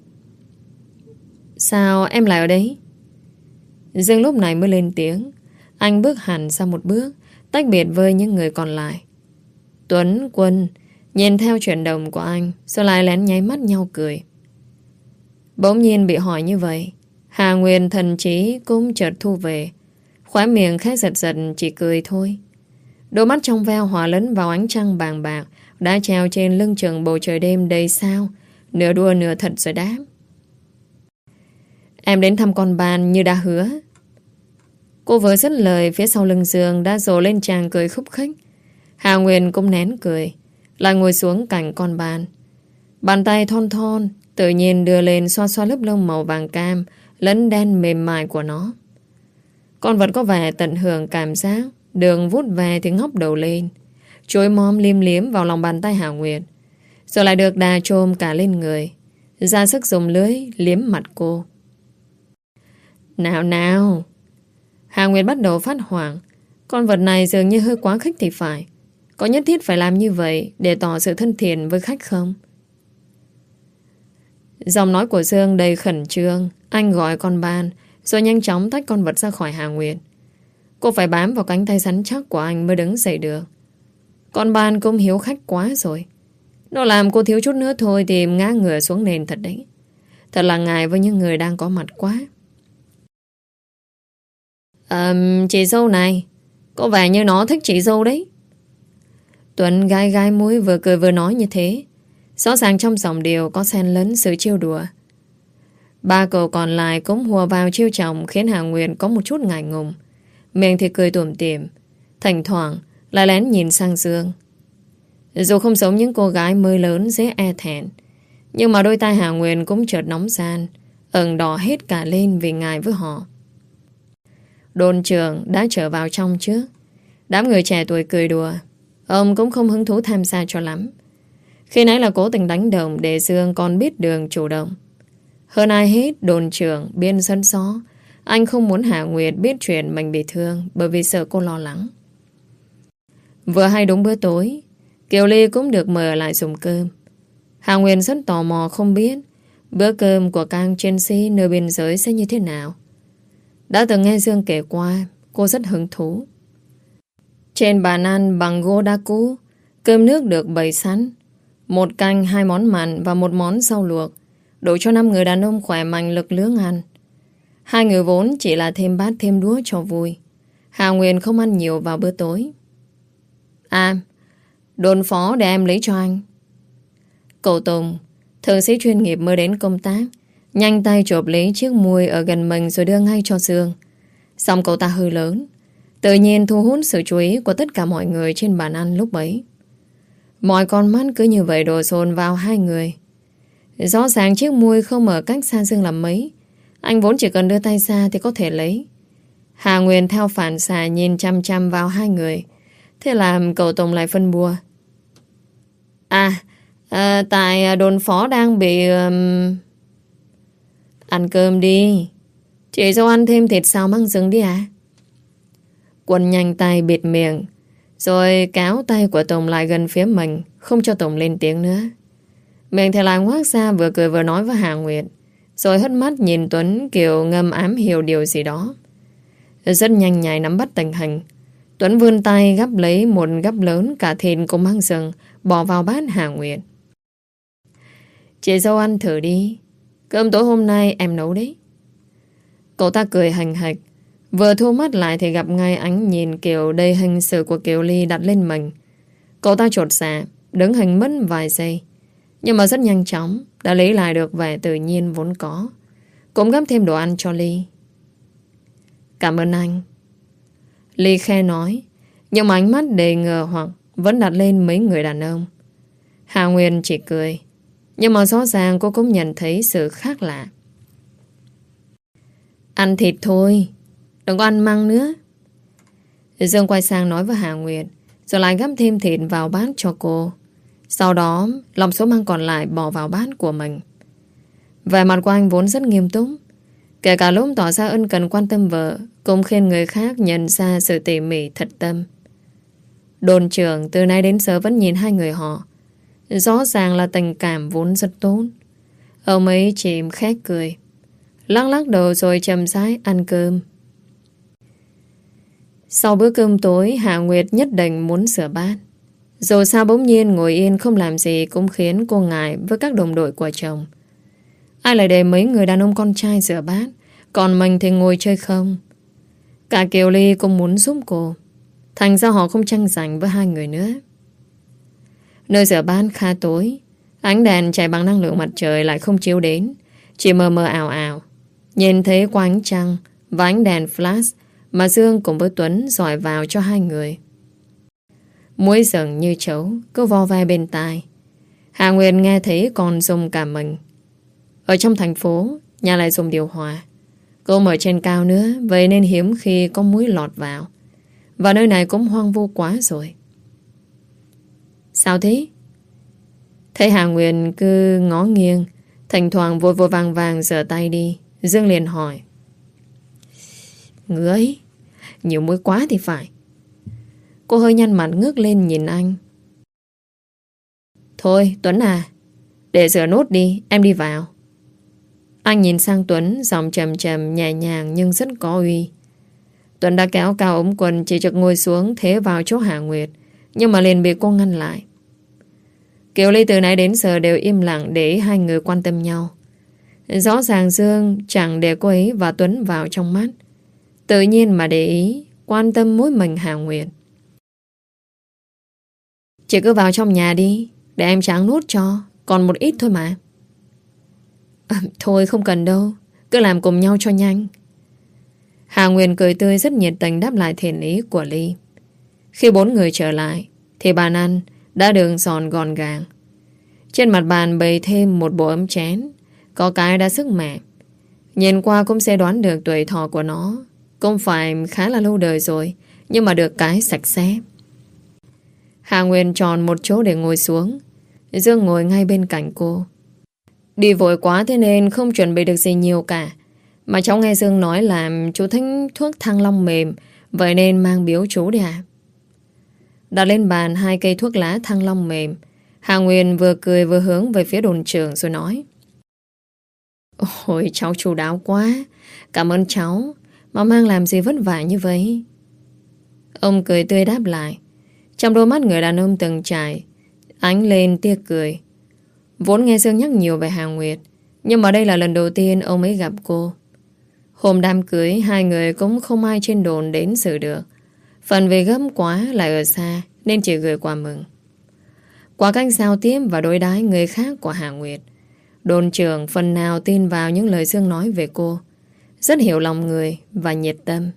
Sao em lại ở đấy? Dương lúc này mới lên tiếng. Anh bước hẳn ra một bước, tách biệt với những người còn lại. Tuấn, Quân nhìn theo chuyển động của anh, rồi lại lén nháy mắt nhau cười. Bỗng nhiên bị hỏi như vậy, Hà Nguyên thần trí cũng chợt thu về, khóe miệng khẽ giật giật chỉ cười thôi. Đôi mắt trong veo hòa lẫn vào ánh trăng bàng bạc đã treo trên lưng chừng bầu trời đêm đầy sao, nửa đùa nửa thật rồi đáp. Em đến thăm con Ban như đã hứa. Cô vừa dứt lời, phía sau lưng Dương đã rồ lên tràng cười khúc khích. Hà Nguyên cũng nén cười, lại ngồi xuống cạnh con Ban. Bàn tay thon thon tự nhiên đưa lên xoa xoa lớp lông màu vàng cam lẫn đen mềm mại của nó. Con vật có vẻ tận hưởng cảm giác, đường vút về thì ngóc đầu lên, chối móm liêm liếm vào lòng bàn tay Hà Nguyên, rồi lại được đà chôm cả lên người, ra sức dùng lưới liếm mặt cô. Nào nào! Hà Nguyên bắt đầu phát hoảng. Con vật này dường như hơi quá khích thì phải. Có nhất thiết phải làm như vậy để tỏ sự thân thiện với khách không? Giọng nói của Dương đầy khẩn trương. Anh gọi con Ban, rồi nhanh chóng tách con vật ra khỏi Hà Nguyên. Cô phải bám vào cánh tay rắn chắc của anh mới đứng dậy được. Con Ban cũng hiếu khách quá rồi. Nó làm cô thiếu chút nữa thôi thì ngã ngửa xuống nền thật đấy. Thật là ngại với những người đang có mặt quá. Chị dâu này, có vẻ như nó thích chị dâu đấy. Tuấn gai gai mũi vừa cười vừa nói như thế. Rõ ràng trong giọng điệu có xen lẫn sự trêu đùa. Ba cậu còn lại cũng hùa vào trêu chồng, khiến Hà Nguyên có một chút ngại ngùng. Miệng thì cười tủm tỉm, thỉnh thoảng lại lén nhìn sang Dương. Dù không giống những cô gái mới lớn dễ e thẹn, nhưng mà đôi tai Hà Nguyên cũng chợt nóng gian, ửng đỏ hết cả lên vì ngại với họ. Đồn trưởng đã trở vào trong trước. Đám người trẻ tuổi cười đùa. Ông cũng không hứng thú tham gia cho lắm. Khi nãy là cố tình đánh đồng để Dương còn biết đường chủ động. Hơn ai hết, đồn trưởng biên sân xó, Anh không muốn Hà Nguyệt biết chuyện mình bị thương bởi vì sợ cô lo lắng. Vừa hay đúng bữa tối, Kiều Ly cũng được mời lại dùng cơm. Hà Nguyệt rất tò mò không biết bữa cơm của các chiến sĩ nơi biên giới sẽ như thế nào. Đã từng nghe Dương kể qua, cô rất hứng thú. Trên bàn ăn bằng gỗ đá cũ, cơm nước được bày sẵn. Một canh, 2 món mặn và 1 món rau luộc, đủ cho 5 người đàn ông khỏe mạnh lực lưỡng ăn. 2 người vốn chỉ là thêm bát thêm đũa cho vui. Hà Nguyên không ăn nhiều vào bữa tối. Đồn phó để em lấy cho anh. Cậu Tùng, thượng sĩ chuyên nghiệp mới đến công tác, nhanh tay chộp lấy chiếc muôi ở gần mình rồi đưa ngay cho Dương. Xong cậu ta hơi lớn, tự nhiên thu hút sự chú ý của tất cả mọi người trên bàn ăn lúc ấy. Mọi con mắt cứ như vậy đổ dồn vào 2 người. Rõ ràng chiếc muôi không ở cách xa Dương làm mấy. Anh vốn chỉ cần đưa tay ra thì có thể lấy. Hà Nguyên theo phản xạ nhìn chăm chăm vào 2 người. Thế là cậu Tùng lại phân bua. Tại đồn phó đang bị... Ăn cơm đi. Chị dâu ăn thêm thịt xào măng rừng đi à? Quân nhanh tay bịt miệng, rồi kéo tay của Tùng lại gần phía mình, không cho Tùng lên tiếng nữa. Miệng thì lại ngoác ra vừa cười vừa nói với Hà Nguyệt, rồi hất mắt nhìn Tuấn kiểu ngầm ám hiểu điều gì đó. Rất nhanh nhạy nắm bắt tình hình. Tuấn vươn tay gắp lấy một gắp lớn cả thịt cùng măng rừng, bỏ vào bát Hà Nguyệt. Chị dâu ăn thử đi. Cơm tối hôm nay em nấu đấy. Cậu ta cười hành hạch. Vừa thu mắt lại thì gặp ngay ánh nhìn kiểu đầy hình sự của Kiều Ly đặt lên mình. Cậu ta chột dạ, đứng hình mất vài giây. Nhưng mà rất nhanh chóng đã lấy lại được vẻ tự nhiên vốn có. Cũng gắp thêm đồ ăn cho Ly. Cảm ơn anh. Ly khe nói, nhưng mà ánh mắt đầy ngờ hoặc vẫn đặt lên mấy người đàn ông. Hà Nguyên chỉ cười, nhưng mà rõ ràng cô cũng nhận thấy sự khác lạ. Ăn thịt thôi, đừng có ăn măng nữa. Dương quay sang nói với Hà Nguyệt, rồi lại gắp thêm thịt vào bát cho cô. Sau đó lòng số măng còn lại bỏ vào bát của mình. Vẻ mặt của anh vốn rất nghiêm túc, kể cả lúc tỏ ra ân cần quan tâm vợ, cũng khiến người khác nhận ra sự tỉ mỉ thật tâm. Đồn trưởng từ nay đến giờ vẫn nhìn 2 người họ. Rõ ràng là tình cảm vốn rất tốt. Ông ấy chỉ khẽ cười, lắc lắc đầu rồi chậm rãi ăn cơm. Sau bữa cơm tối, Hạ Nguyệt nhất định muốn rửa bát. Dù sao bỗng nhiên ngồi yên không làm gì cũng khiến cô ngại với các đồng đội của chồng. Ai lại để mấy người đàn ông con trai rửa bát, còn mình thì ngồi chơi không. Cả Kiều Ly cũng muốn giúp cô, thành ra họ không tranh giành với 2 người nữa. Nơi rửa bát khá tối, ánh đèn chạy bằng năng lượng mặt trời lại không chiếu đến, chỉ mờ mờ ảo ảo. Nhìn thấy qua ánh trăng và ánh đèn flash mà Dương cùng với Tuấn dọi vào cho 2 người. Muối rừng như chấu cứ vo ve bên tai. Hà Nguyệt nghe thấy còn rung cả mình. Ở trong thành phố, nhà lại dùng điều hòa. Cô ở trên cao nữa, vậy nên hiếm khi có muối lọt vào. Và nơi này cũng hoang vu quá rồi. Sao thế? Thấy Hà Nguyệt cứ ngó nghiêng, thỉnh thoảng vội vội vàng vàng rửa tay đi, Dương liền hỏi. Ngứa nhiều muối quá thì phải. Cô hơi nhăn mặt ngước lên nhìn anh. Thôi Tuấn à, để rửa nốt đi, em đi vào. Anh nhìn sang Tuấn, giọng trầm trầm nhẹ nhàng nhưng rất có uy. Tuấn đã kéo cao ống quần, chỉ trực ngồi xuống thế vào chỗ Hà Nguyệt, nhưng mà liền bị cô ngăn lại. Kiều Ly từ nãy đến giờ đều im lặng để 2 người quan tâm nhau. Rõ ràng Dương chẳng để cô ấy và Tuấn vào trong mắt, tự nhiên mà để ý, quan tâm mỗi mình Hà Nguyệt. Chị cứ vào trong nhà đi, để em tráng nốt cho, còn một ít thôi mà. Thôi không cần đâu, cứ làm cùng nhau cho nhanh. Hà Nguyên cười tươi rất nhiệt tình đáp lại thiện ý của Ly. Khi 4 người trở lại thì bàn ăn đã được dọn gọn gàng. Trên mặt bàn bày thêm một bộ ấm chén, có cái đã sức mẻ. Nhìn qua cũng sẽ đoán được tuổi thọ của nó. Cũng phải khá là lâu đời rồi, nhưng mà được cái sạch sẽ. Hà Nguyên chọn một chỗ để ngồi xuống. Dương ngồi ngay bên cạnh cô. Đi vội quá thế nên không chuẩn bị được gì nhiều cả. Mà cháu nghe Dương nói là chú thích thuốc thăng long mềm, vậy nên mang biếu chú đi à? Đặt lên bàn 2 cây thuốc lá thăng long mềm. Hà Nguyên vừa cười vừa hướng về phía đồn trưởng rồi nói: Ôi cháu chu đáo quá. Cảm ơn cháu. Mà mang làm gì vất vả như vậy? Ông cười tươi đáp lại. Trong đôi mắt người đàn ông từng trải ánh lên tia cười. Vốn nghe Dương nhắc nhiều về Hà Nguyệt, nhưng mà đây là lần đầu tiên ông ấy gặp cô. Hôm đám cưới, hai người cũng không ai trên đồn đến xử được. Phần vì gấp quá lại ở xa nên chỉ gửi quà mừng. Qua cách giao tiếp và đối đãi người khác của Hà Nguyệt, đồn trưởng phần nào tin vào những lời Dương nói về cô. Rất hiểu lòng người và nhiệt tâm.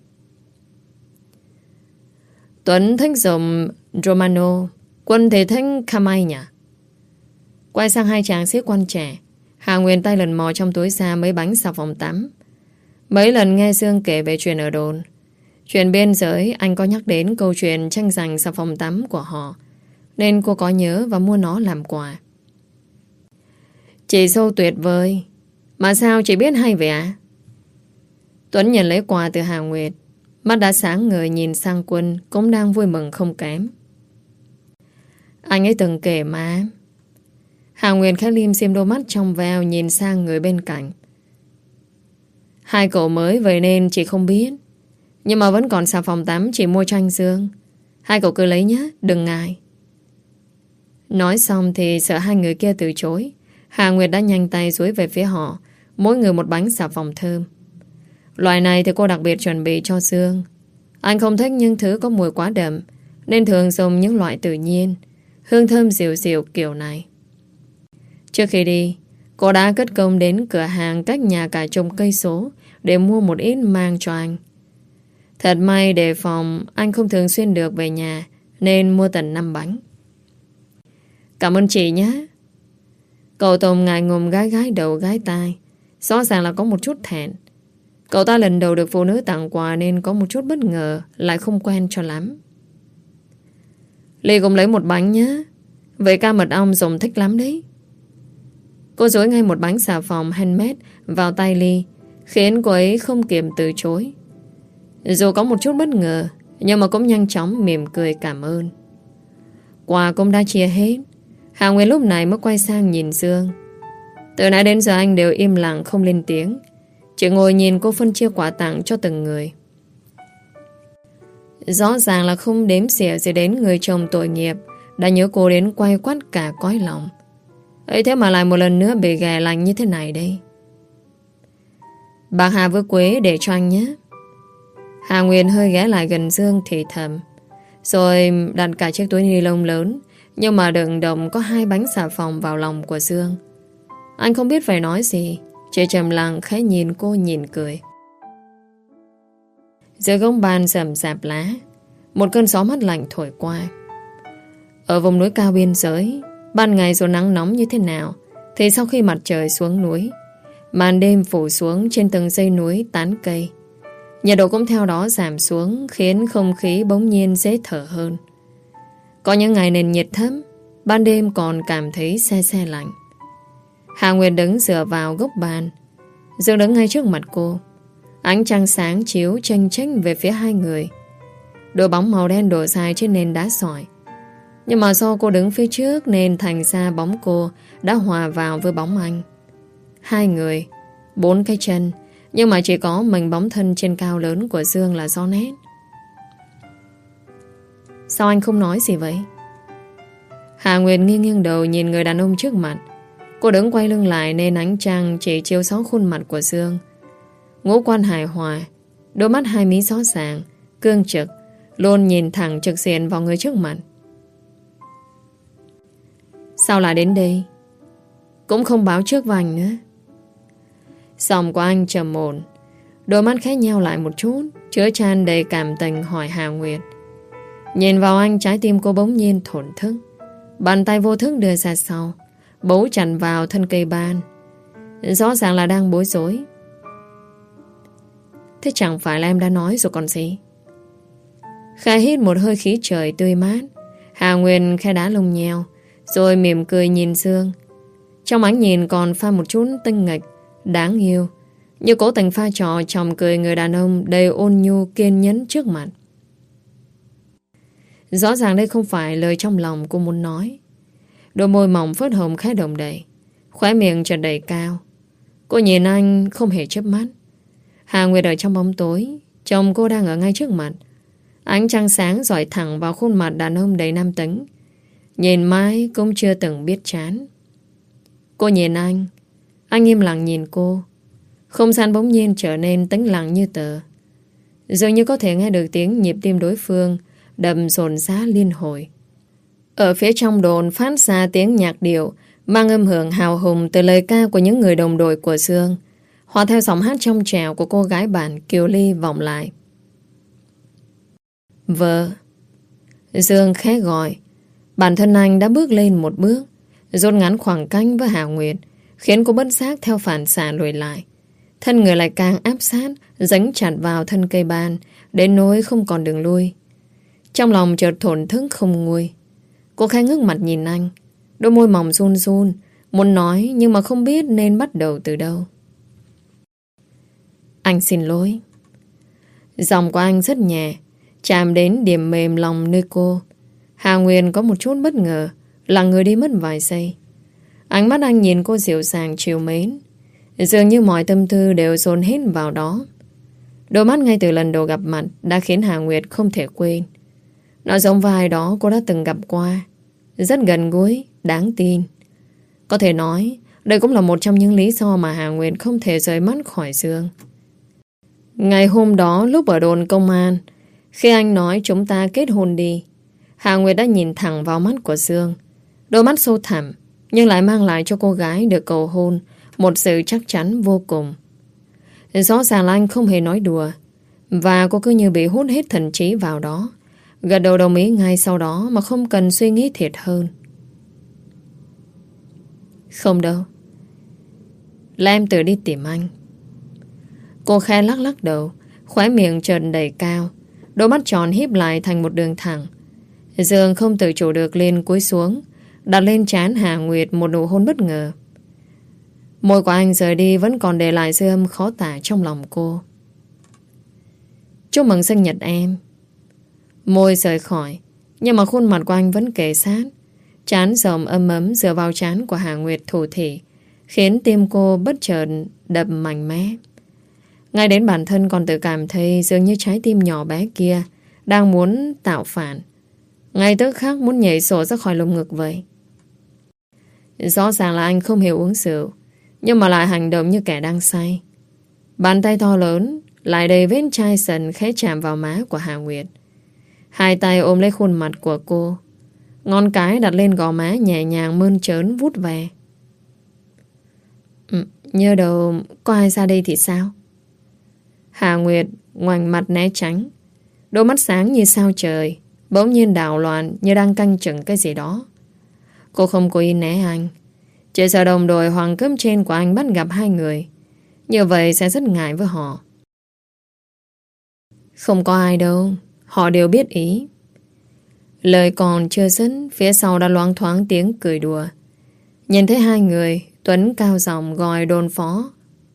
Tuấn thích dùng Romano, Quân thì thích Kamai nhỉ? Quay sang hai chàng sĩ quan trẻ, Hà Nguyên tay lần mò trong túi ra mấy bánh xà phòng tắm. Mấy lần nghe Dương kể về chuyện ở đồn, chuyện biên giới, anh có nhắc đến câu chuyện tranh giành xà phòng tắm của họ, nên cô có nhớ và mua nó làm quà. Chị dâu tuyệt vời. Mà sao chị biết hay vậy ạ? Tuấn nhận lấy quà từ Hà Nguyệt, mắt đã sáng ngời nhìn sang Quân cũng đang vui mừng không kém. Anh ấy từng kể mà. Hà Nguyệt khẽ lim dim đôi mắt trong veo nhìn sang người bên cạnh. Hai cậu mới vậy nên chị không biết, nhưng mà vẫn còn xà phòng tắm chị mua cho anh Dương. Hai cậu cứ lấy nhé, đừng ngại. Nói xong thì sợ hai người kia từ chối, Hà Nguyệt đã nhanh tay duỗi về phía họ, mỗi người một bánh xà phòng thơm. Loại này thì cô đặc biệt chuẩn bị cho Dương. Anh không thích những thứ có mùi quá đậm, nên thường dùng những loại tự nhiên, hương thơm dịu dịu kiểu này. Trước khi đi, cô đã cất công đến cửa hàng cách nhà cả chục cây số để mua một ít mang cho anh. Thật may đề phòng anh không thường xuyên được về nhà, nên mua tận 5 bánh. Cảm ơn chị nhé. Cậu Tùng ngại ngùng gái gái đầu gái tai, rõ ràng là có một chút thẹn. Cậu ta lần đầu được phụ nữ tặng quà nên có một chút bất ngờ, lại không quen cho lắm. Ly cũng lấy một bánh nhé. Vậy ca mật ong dùng thích lắm đấy. Cô dối ngay một bánh xà phòng handmade vào tay Ly, khiến cô ấy không kiềm từ chối. Dù có một chút bất ngờ, nhưng mà cũng nhanh chóng mỉm cười cảm ơn. Quà cũng đã chia hết. Hà Nguyên lúc này mới quay sang nhìn Dương. Từ nãy đến giờ anh đều im lặng không lên tiếng, chỉ ngồi nhìn cô phân chia quà tặng cho từng người. Rõ ràng là không đếm xỉa gì đến người chồng tội nghiệp đã nhớ cô đến quay quắt cả cõi lòng. Ấy thế mà lại một lần nữa bị ghẻ lạnh như thế này đây. Bạc Hà với Quế để cho anh nhé. Hà Nguyên hơi ghé lại gần Dương thì thầm, rồi đặt cả chiếc túi ni lông lớn nhưng mà đựng đồng có 2 bánh xà phòng vào lòng của Dương. Anh không biết phải nói gì, chỉ trầm lặng khẽ nhìn cô nhìn cười. Dưới gốc ban rậm rạp lá, một cơn gió mát lạnh thổi qua. Ở vùng núi cao biên giới, ban ngày dù nắng nóng như thế nào thì sau khi mặt trời xuống núi, màn đêm phủ xuống trên từng dãy núi tán cây, nhiệt độ cũng theo đó giảm xuống, khiến không khí bỗng nhiên dễ thở hơn. Có những ngày nền nhiệt thấp, ban đêm còn cảm thấy se se lạnh. Hà Nguyệt đứng dựa vào gốc bàn, Dương đứng ngay trước mặt cô. Ánh trăng sáng chiếu chênh chênh về phía hai người. Đôi bóng màu đen đổ dài trên nền đá sỏi, nhưng mà do cô đứng phía trước nên thành ra bóng cô đã hòa vào với bóng anh. Hai người, 4 cái chân, nhưng mà chỉ có mình bóng thân trên cao lớn của Dương là rõ nét. Sao anh không nói gì vậy? Hà Nguyệt nghiêng nghiêng đầu nhìn người đàn ông trước mặt. Cô đứng quay lưng lại nên ánh trăng chỉ chiếu sáng khuôn mặt của Dương. Ngũ quan hài hòa, đôi mắt hai mí rõ ràng, cương trực, luôn nhìn thẳng trực diện vào người trước mặt. Sao lại đến đây? Cũng không báo trước với anh nữa. Giọng của anh trầm ổn, đôi mắt khẽ nheo lại một chút, chứa chan đầy cảm tình hỏi Hà Nguyệt. Nhìn vào anh, trái tim cô bỗng nhiên thổn thức. Bàn tay vô thức đưa ra sau, bấu chặt vào thân cây ban. Rõ ràng là đang bối rối. Thế chẳng phải là em đã nói rồi còn gì? Khẽ hít một hơi khí trời tươi mát, Hà Nguyên khẽ đá lông nheo, rồi mỉm cười nhìn Dương. Trong ánh nhìn còn pha một chút tinh nghịch, đáng yêu, như cố tình pha trò chồng cười người đàn ông đầy ôn nhu kiên nhẫn trước mặt. Rõ ràng đây không phải lời trong lòng cô muốn nói. Đôi môi mỏng phớt hồng khẽ động đậy, khóe miệng trật đầy cao. Cô nhìn anh không hề chớp mắt. Hà Nguyệt ở trong bóng tối, chồng cô đang ở ngay trước mặt. Ánh trăng sáng rọi thẳng vào khuôn mặt đàn ông đầy nam tính. Nhìn mãi cũng chưa từng biết chán. Cô nhìn anh im lặng nhìn cô. Không gian bỗng nhiên trở nên tĩnh lặng như tờ. Dường như có thể nghe được tiếng nhịp tim đối phương đập dồn dã liên hồi. Ở phía trong đồn phát ra tiếng nhạc điệu mang âm hưởng hào hùng từ lời ca của những người đồng đội của Dương, hòa theo giọng hát trong trẻo của cô gái bạn Kiều Ly vọng lại. Vợ. Dương khẽ gọi. Bản thân anh đã bước lên một bước, rút ngắn khoảng cách với Hà Nguyệt, khiến cô bất giác theo phản xạ lùi lại. Thân người lại càng áp sát, dính chặt vào thân cây ban, đến nỗi không còn đường lui. Trong lòng chợt thổn thức không nguôi. Cô khẽ ngước mặt nhìn anh, đôi môi mỏng run run, muốn nói nhưng mà không biết nên bắt đầu từ đâu. Anh xin lỗi. Giọng của anh rất nhẹ, chạm đến điểm mềm lòng nơi cô. Hà Nguyên có một chút bất ngờ, là người đi mất vài giây. Ánh mắt anh nhìn cô dịu dàng chiều mến, dường như mọi tâm tư đều dồn hết vào đó. Đôi mắt ngay từ lần đầu gặp mặt đã khiến Hà Nguyệt không thể quên. Nó giống vai đó cô đã từng gặp qua, rất gần gũi, đáng tin. Có thể nói đây cũng là một trong những lý do mà Hà Nguyệt không thể rời mắt khỏi Dương. Ngày hôm đó lúc ở đồn công an, khi anh nói chúng ta kết hôn đi, Hà Nguyệt đã nhìn thẳng vào mắt của Dương. Đôi mắt sâu thẳm nhưng lại mang lại cho cô gái được cầu hôn một sự chắc chắn vô cùng. Rõ ràng là anh không hề nói đùa, và cô cứ như bị hút hết thần trí vào đó, gật đầu đồng ý ngay sau đó mà không cần suy nghĩ thiệt hơn. Không đâu, là em tự đi tìm anh. Cô khẽ lắc lắc đầu, khóe miệng chợt đầy cao, đôi mắt tròn híp lại thành một đường thẳng. Dương không tự chủ được lên cúi xuống, đặt lên trán Hà Nguyệt một nụ hôn bất ngờ. Môi của anh rời đi vẫn còn để lại dư âm khó tả trong lòng cô. Chúc mừng sinh nhật em. Môi rời khỏi, nhưng mà khuôn mặt của anh vẫn kề sát. Trán rộng ấm ấm dựa vào trán của Hà Nguyệt thủ thỉ, khiến tim cô bất chợt đập mạnh mẽ. Ngay đến bản thân còn tự cảm thấy dường như trái tim nhỏ bé kia đang muốn tạo phản, ngay tức khắc muốn nhảy sổ ra khỏi lồng ngực vậy. Rõ ràng là anh không hiểu uống rượu, nhưng mà lại hành động như kẻ đang say. Bàn tay to lớn lại đầy vết chai sần khẽ chạm vào má của Hà Nguyệt. Hai tay ôm lấy khuôn mặt của cô, ngón cái đặt lên gò má nhẹ nhàng mơn trớn vuốt về. Nhớ đâu có ai ra đây thì sao? Hà Nguyệt ngoảnh mặt né tránh, đôi mắt sáng như sao trời bỗng nhiên đảo loạn như đang canh chừng cái gì đó. Cô không cố ý né anh, chỉ sợ đồng đội hoàng cấp trên của anh bắt gặp hai người, như vậy sẽ rất ngại với họ. Không có ai đâu, họ đều biết ý. Lời còn chưa dứt, phía sau đã loáng thoáng tiếng cười đùa. Nhìn thấy hai người, Tuấn cao giọng gọi đồn phó.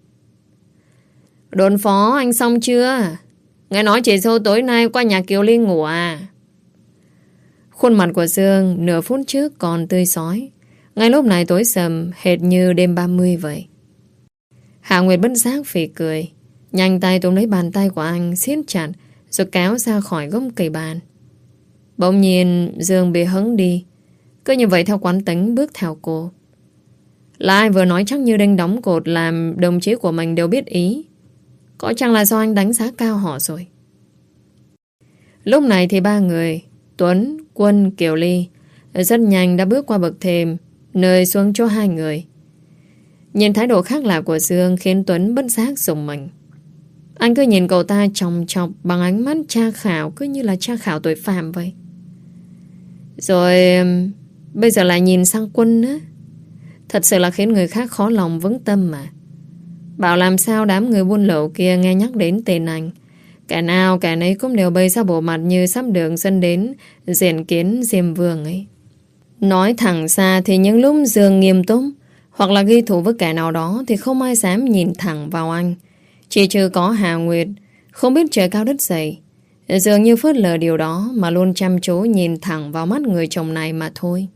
Đồn phó, anh xong chưa? Nghe nói chị dâu tối nay qua nhà Kiều Ly ngủ à? Khuôn mặt của Dương nửa phút trước còn tươi rói, ngay lúc này tối sầm hệt như đêm 30 vậy. Hạ Nguyệt bất giác phì cười, nhanh tay túm lấy bàn tay của anh siết chặt rồi kéo ra khỏi gốc cây bàn. Bỗng nhiên Dương bị hững đi, cứ như vậy theo quán tính bước theo cô. Là ai vừa nói chắc như đinh đóng cột làm đồng chí của mình đều biết ý? Có chăng là do anh đánh giá cao họ rồi? Lúc này thì ba người Tuấn, Quân, Kiều Ly rất nhanh đã bước qua bậc thềm, nơi xuống chỗ hai người. Nhìn thái độ khác lạ của Dương khiến Tuấn bất giác rùng mình. Anh cứ nhìn cậu ta chòng chọc bằng ánh mắt tra khảo, cứ như là tra khảo tội phạm vậy. Rồi bây giờ lại nhìn sang Quân nữa. Thật sự là khiến người khác khó lòng vững tâm mà. Bảo làm sao đám người buôn lậu kia nghe nhắc đến tên anh, kẻ nào kẻ nấy cũng đều bày ra bộ mặt như sắp đường dân đến diện kiến Diêm Vương ấy. Nói thẳng ra thì những lúc Dương nghiêm túc hoặc là ghi thù với kẻ nào đó thì không ai dám nhìn thẳng vào anh, Chỉ trừ có Hà Nguyệt không biết trời cao đất dày, dường như phớt lờ điều đó mà luôn chăm chú nhìn thẳng vào mắt người chồng này mà thôi.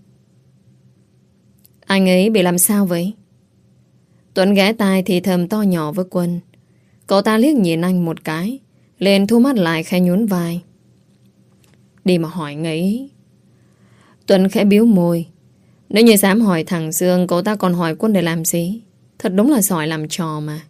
Anh ấy bị làm sao vậy? Tuấn ghé tai thì thầm to nhỏ với Quân. Cậu ta liếc nhìn anh một cái, liền thu mắt lại khẽ nhún vai. Đi mà hỏi anh ấy. Tuấn khẽ biếu môi. Nếu như dám hỏi thằng Dương, cậu ta còn hỏi Quân để làm gì? Thật đúng là giỏi làm trò mà.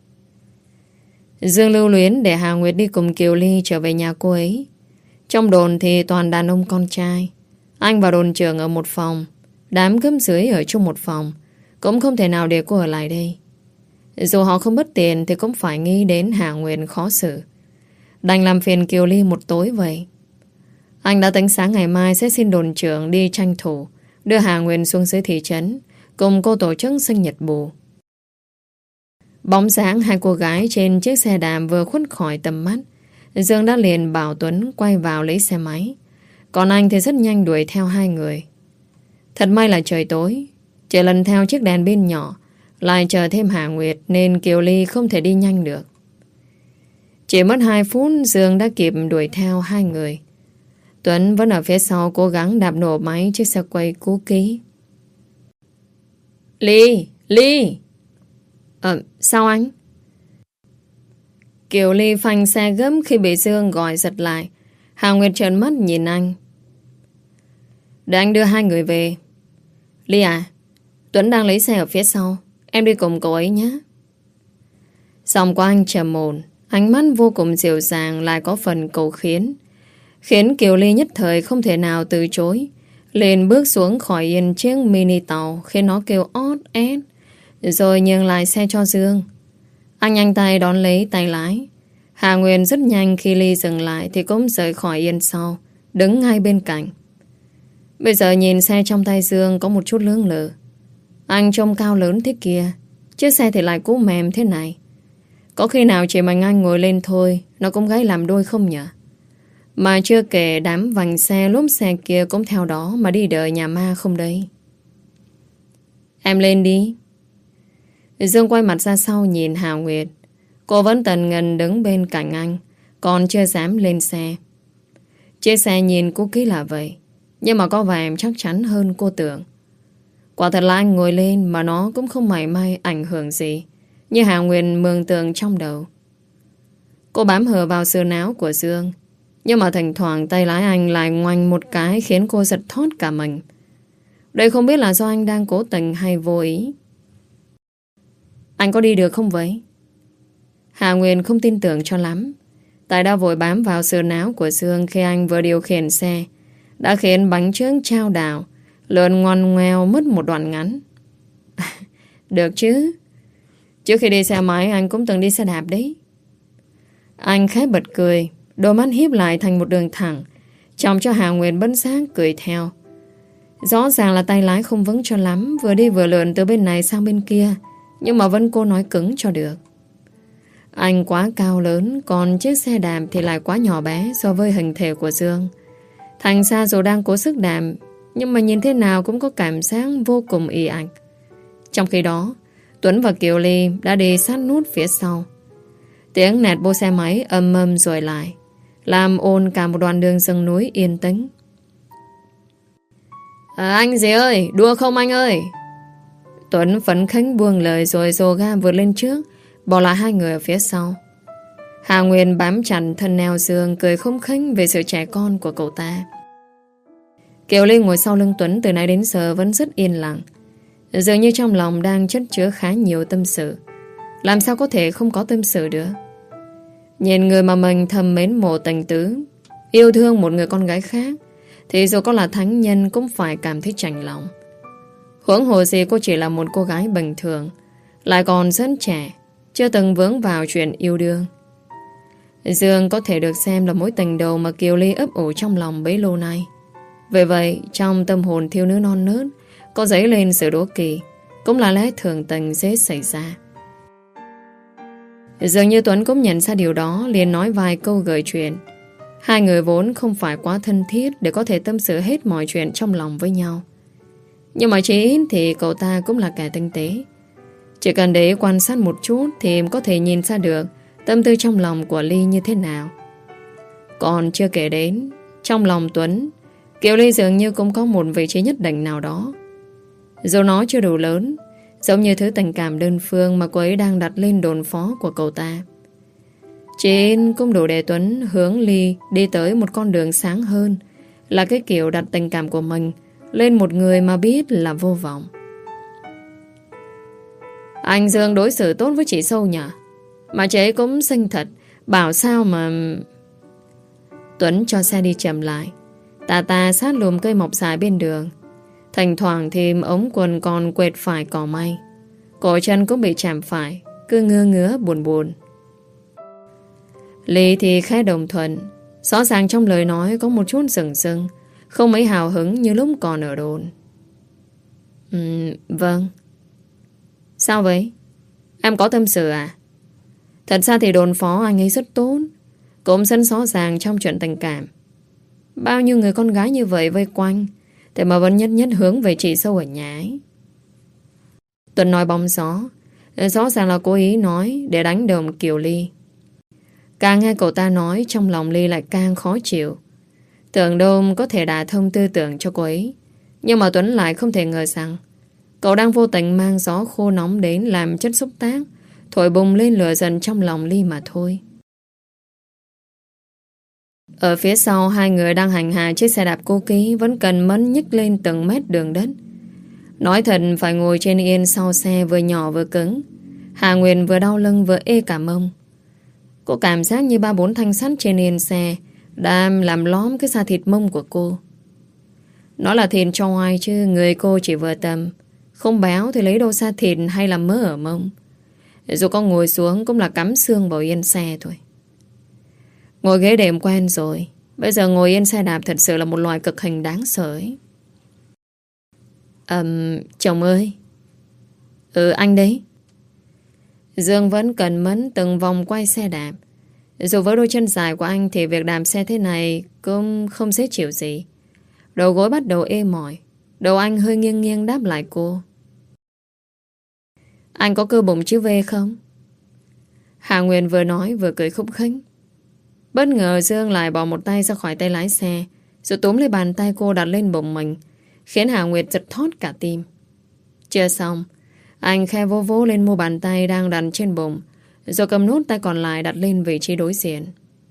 Dương lưu luyến để Hà Nguyệt đi cùng Kiều Ly trở về nhà cô ấy. Trong đồn thì toàn đàn ông con trai. Anh và đồn trưởng ở một phòng, đám cấp dưới ở chung một phòng. Cũng không thể nào để cô ở lại đây. Dù họ không mất tiền thì cũng phải nghĩ đến Hà Nguyệt khó xử. Đành làm phiền Kiều Ly một tối vậy. Anh đã tính sáng ngày mai sẽ xin đồn trưởng đi tranh thủ đưa Hà Nguyệt xuống dưới thị trấn cùng cô tổ chức sinh nhật bù. Bóng dáng hai cô gái trên chiếc xe đạp vừa khuất khỏi tầm mắt, Dương đã liền bảo Tuấn quay vào lấy xe máy. Còn anh thì rất nhanh đuổi theo hai người. Thật may là trời tối, chỉ lần theo chiếc đèn pin nhỏ, lại chờ thêm Hà Nguyệt nên Kiều Ly không thể đi nhanh được. Chỉ mất 2 phút Dương đã kịp đuổi theo hai người. Tuấn vẫn ở phía sau cố gắng đạp nổ máy chiếc xe quay cũ kỹ. Ly! Sao anh? Kiều Ly phanh xe gấp khi bị Dương gọi giật lại. Hà Nguyệt trợn mắt nhìn anh. Để anh đưa hai người về. Ly à, Tuấn đang lấy xe ở phía sau, em đi cùng cậu ấy nhé. Giọng của anh trầm ổn, ánh mắt vô cùng dịu dàng lại có phần cầu khiến Kiều Ly nhất thời không thể nào từ chối. Liền bước xuống khỏi yên chiếc mini tàu khiến nó kêu ót ét, rồi nhường lại xe cho Dương. Anh nhanh tay đón lấy tay lái. Hà Nguyên rất nhanh khi Ly dừng lại thì cũng rời khỏi yên sau, đứng ngay bên cạnh. Bây giờ nhìn xe trong tay Dương có một chút lưỡng lự. Anh trông cao lớn thế kia, chiếc xe thì lại cũ mềm thế này. Có khi nào chỉ mình anh ngồi lên thôi nó cũng gãy làm đôi không nhỉ? Mà chưa kể đám vành xe lốp xe kia cũng theo đó mà đi đợi nhà ma không đấy. Em lên đi. Dương quay mặt ra sau nhìn Hà Nguyệt. Cô vẫn tần ngần đứng bên cạnh anh, còn chưa dám lên xe. Chiếc xe nhìn cũ kỹ là vậy, nhưng mà có vẻ chắc chắn hơn cô tưởng. Quả thật là anh ngồi lên mà nó cũng không mảy may ảnh hưởng gì, như Hà Nguyệt mường tượng trong đầu. Cô bám hờ vào sườn áo của Dương, nhưng mà thỉnh thoảng tay lái anh lại ngoảnh một cái khiến cô giật thót cả mình. Đây không biết là do anh đang cố tình hay vô ý. Anh có đi được không vậy? Hà Nguyên không tin tưởng cho lắm. Tài đã vội bám vào sườn áo của Dương khi anh vừa điều khiển xe, đã khiến bánh trứng trao đảo lượn ngoằn ngoèo mất một đoạn ngắn. Được chứ. Trước khi đi xe máy anh cũng từng đi xe đạp đấy. Anh khẽ bật cười, đôi mắt híp lại thành một đường thẳng, chòng cho Hà Nguyên bất giác cười theo. Rõ ràng là tay lái không vững cho lắm, vừa đi vừa lượn từ bên này sang bên kia, nhưng mà vẫn cô nói cứng cho được. Anh quá cao lớn, còn chiếc xe đạp thì lại quá nhỏ bé so với hình thể của Dương. Thành ra dù đang cố sức đạp, nhưng mà nhìn thế nào cũng có cảm giác vô cùng ì ạch. Trong khi đó, Tuấn và Kiều Ly đã đi sát nút phía sau. Tiếng nẹt bô xe máy ầm ầm rồi lại, làm ồn cả một đoạn đường rừng núi yên tĩnh. Anh gì ơi, đùa không anh ơi? Tuấn phấn khích buông lời rồi dồ ga vượt lên trước, bỏ lại hai người ở phía sau. Hà Nguyên bám chặt thân neo Dương, cười không khích về sự trẻ con của cậu ta. Kiều Linh ngồi sau lưng Tuấn từ nãy đến giờ vẫn rất yên lặng, dường như trong lòng đang chất chứa khá nhiều tâm sự. Làm sao có thể không có tâm sự được? Nhìn người mà mình thầm mến mộ tình tứ, yêu thương một người con gái khác, thì dù có là thánh nhân cũng phải cảm thấy chạnh lòng. Huống hồ gì cô chỉ là một cô gái bình thường, lại còn rất trẻ, chưa từng vướng vào chuyện yêu đương. Dương có thể được xem là mối tình đầu mà Kiều Ly ấp ủ trong lòng bấy lâu nay. Vì vậy, trong tâm hồn thiếu nữ non nớt có dấy lên sự đố kỵ, cũng là lẽ thường tình dễ xảy ra. Dường như Tuấn cũng nhận ra điều đó, liền nói vài câu gợi chuyện. Hai người vốn không phải quá thân thiết để có thể tâm sự hết mọi chuyện trong lòng với nhau. Nhưng mà chỉ ít thì cậu ta cũng là kẻ tinh tế. Chỉ cần để quan sát một chút thì có thể nhìn ra được tâm tư trong lòng của Ly như thế nào. Còn chưa kể đến, trong lòng Tuấn, Kiều Ly dường như cũng có một vị trí nhất định nào đó. Dù nó chưa đủ lớn, giống như thứ tình cảm đơn phương mà cô ấy đang đặt lên đồn phó của cậu ta. Chỉ cũng đủ để Tuấn hướng Ly đi tới một con đường sáng hơn, là cái kiểu đặt tình cảm của mình lên một người mà biết là vô vọng. Anh Dương đối xử tốt với chị Sâu nhỉ? Mà chị ấy cũng xinh thật, bảo sao mà... Tuấn cho xe đi chậm lại, tà sát lùm cây mọc dài bên đường. Thỉnh thoảng thì ống quần còn quệt phải cỏ may, cổ chân cũng bị chạm phải, cứ ngơ ngứa buồn buồn. Ly thì khá đồng thuận, rõ ràng trong lời nói có một chút rừng rưng, không mấy hào hứng như lúc còn ở đồn. Vâng. Sao vậy? Em có tâm sự à? Thật ra thì đồn phó anh ấy rất tốt, cũng rất rõ ràng trong chuyện tình cảm. Bao nhiêu người con gái như vậy vây quanh, thế mà vẫn nhất nhất hướng về chị Sâu ở nhà ấy. Tuấn nói bóng gió, rõ ràng là cố ý nói để đánh đồng Kiều Ly. Càng nghe cậu ta nói, trong lòng Ly lại càng khó chịu. Tưởng đâu có thể đả thông tư tưởng cho cô ấy, nhưng mà Tuấn lại không thể ngờ rằng cậu đang vô tình mang gió khô nóng đến làm chất xúc tác, thổi bùng lên lửa dần trong lòng Ly mà thôi. Ở phía sau, hai người đang hành hạ chiếc xe đạp cô ký vẫn cần mẫn nhích lên từng mét đường đất. Nói thật, phải ngồi trên yên sau xe vừa nhỏ vừa cứng. Hà Nguyên vừa đau lưng vừa ê cả mông. Cô cảm giác như 3-4 thanh sắt trên yên xe đã làm lóm cái da thịt mông của cô. Nó là thịt cho ai chứ, người cô chỉ vừa tầm, không béo thì lấy đâu ra thịt hay là mỡ ở mông. Dù có ngồi xuống cũng là cắm xương vào yên xe thôi. Ngồi ghế đệm quen rồi, bây giờ ngồi yên xe đạp thật sự là một loài cực hình đáng sợ ấy. Chồng ơi. Anh đấy. Dương vẫn cần mẫn từng vòng quay xe đạp. Dù với đôi chân dài của anh thì việc đạp xe thế này cũng không dễ chịu gì. Đầu gối bắt đầu ê mỏi, đầu anh hơi nghiêng nghiêng đáp lại cô. Anh có cơ bụng chữ V không? Hà Nguyên vừa nói vừa cười khúc khích. Bất ngờ Dương lại bỏ một tay ra khỏi tay lái xe, rồi túm lấy bàn tay cô đặt lên bụng mình, khiến Hà Nguyệt giật thót cả tim. Chưa xong, anh khe vô vỗ lên mu bàn tay đang đặt trên bụng, rồi cầm nút tay còn lại đặt lên vị trí đối diện.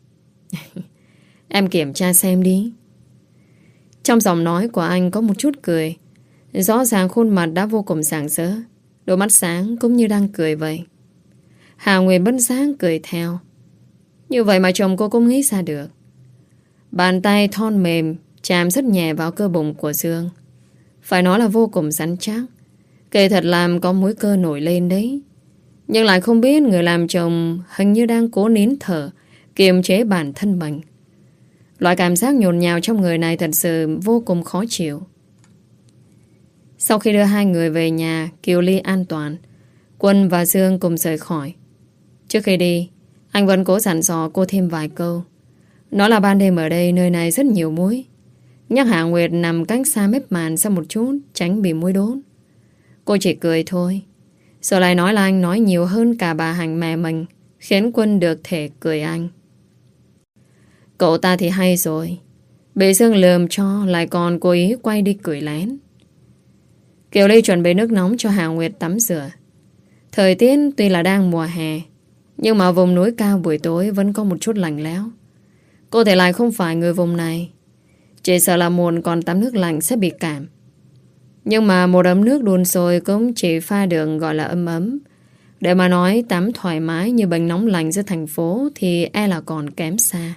Em kiểm tra xem đi. Trong giọng nói của anh có một chút cười. Rõ ràng khuôn mặt đã vô cùng rạng rỡ, đôi mắt sáng cũng như đang cười vậy. Hà Nguyệt bất giác cười theo. Như vậy mà chồng cô cũng nghĩ ra được. Bàn tay thon mềm chạm rất nhẹ vào cơ bụng của Dương. Phải nói là vô cùng rắn chắc. Kể thật làm có múi cơ nổi lên đấy. Nhưng lại không biết người làm chồng hình như đang cố nín thở, kiềm chế bản thân mình. Loại cảm giác nhột nhào trong người này thật sự vô cùng khó chịu. Sau khi đưa hai người về nhà Kiều Ly an toàn, Quân và Dương cùng rời khỏi. Trước khi đi, anh vẫn cố dặn dò cô thêm vài câu. Nó là ban đêm ở đây, nơi này rất nhiều muỗi. Nhắc Hạ Nguyệt nằm cách xa mép màn ra một chút, tránh bị muỗi đốt. Cô chỉ cười thôi. Rồi lại nói là anh nói nhiều hơn cả bà Hành mẹ mình, khiến Quân được thể cười anh. Cậu ta thì hay rồi, bị Dương lườm cho lại còn cố ý quay đi cười lén. Kiều Ly chuẩn bị nước nóng cho Hạ Nguyệt tắm rửa. Thời tiết tuy là đang mùa hè, nhưng mà vùng núi cao buổi tối vẫn có một chút lạnh lẽo. Cô thể lại không phải người vùng này, chỉ sợ là muộn còn tắm nước lạnh sẽ bị cảm. Nhưng mà một ấm nước đun sôi cũng chỉ pha được gọi là ấm ấm. Để mà nói tắm thoải mái như bệnh nóng lạnh giữa thành phố thì e là còn kém xa.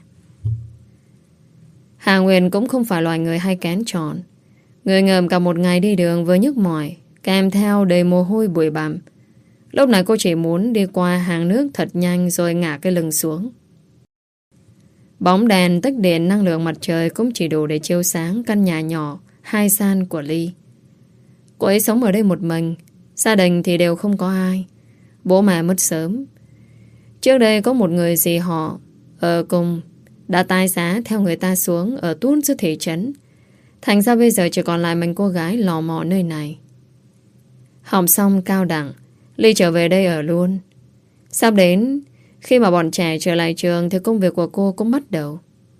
Hà Nguyên cũng không phải loài người hay kén chọn. Người ngợm cả một ngày đi đường với nhức mỏi, kèm theo đầy mồ hôi bụi bặm. Lúc này cô chỉ muốn đi qua hàng nước thật nhanh rồi ngả cái lưng xuống. Bóng đèn tích điện năng lượng mặt trời cũng chỉ đủ để chiếu sáng căn nhà nhỏ 2 gian của Ly. Cô ấy sống ở đây một mình, gia đình thì đều không có ai. Bố mẹ mất sớm. Trước đây có một người dì họ ở cùng đã tái giá theo người ta xuống ở tuốt giữa thị trấn. Thành ra bây giờ chỉ còn lại mình cô gái lò mò nơi này. Học xong cao đẳng, Ly trở về đây ở luôn. Sắp đến Khi mà bọn trẻ trở lại trường thì công việc của cô cũng bắt đầu.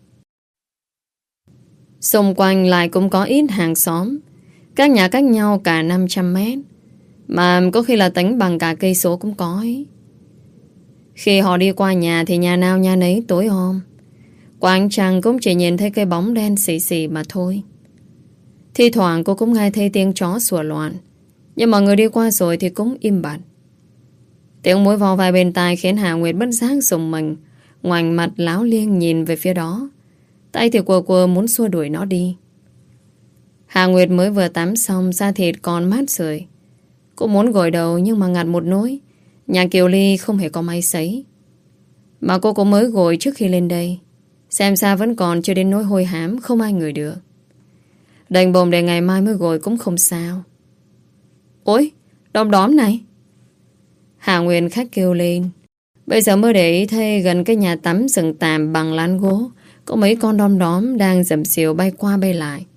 Xung quanh lại cũng có ít hàng xóm, các nhà cách nhau cả 500 mét, mà có khi là tính bằng cả cây số cũng có ấy. Khi họ đi qua nhà thì nhà nào nhà nấy tối om. Qua ánh trăng cũng chỉ nhìn thấy cái bóng đen xì xì mà thôi. Thi thoảng cô cũng nghe thấy tiếng chó sủa loạn, nhưng mà người đi qua rồi thì cũng im bặt. Tiếng muỗi vò vai bên tai khiến Hà Nguyệt bất giác rùng mình, ngoảnh mặt láo liêng nhìn về phía đó. Tay thì quờ muốn xua đuổi nó đi. Hà Nguyệt mới vừa tắm xong, da thịt còn mát rượi. Cô muốn gội đầu nhưng mà ngặt một nỗi, nhà Kiều Ly không hề có máy sấy. Mà cô cũng mới gội trước khi lên đây, xem ra vẫn còn chưa đến nỗi hôi hám không ai ngửi được. Đành bồm để ngày mai mới gội cũng không sao. Ôi, đom đóm này. Hà Nguyên khách kêu lên. Bây giờ mới để ý thấy gần cái nhà tắm rừng tạm bằng lán gỗ có mấy con đom đóm đang dầm xìu bay qua bay lại.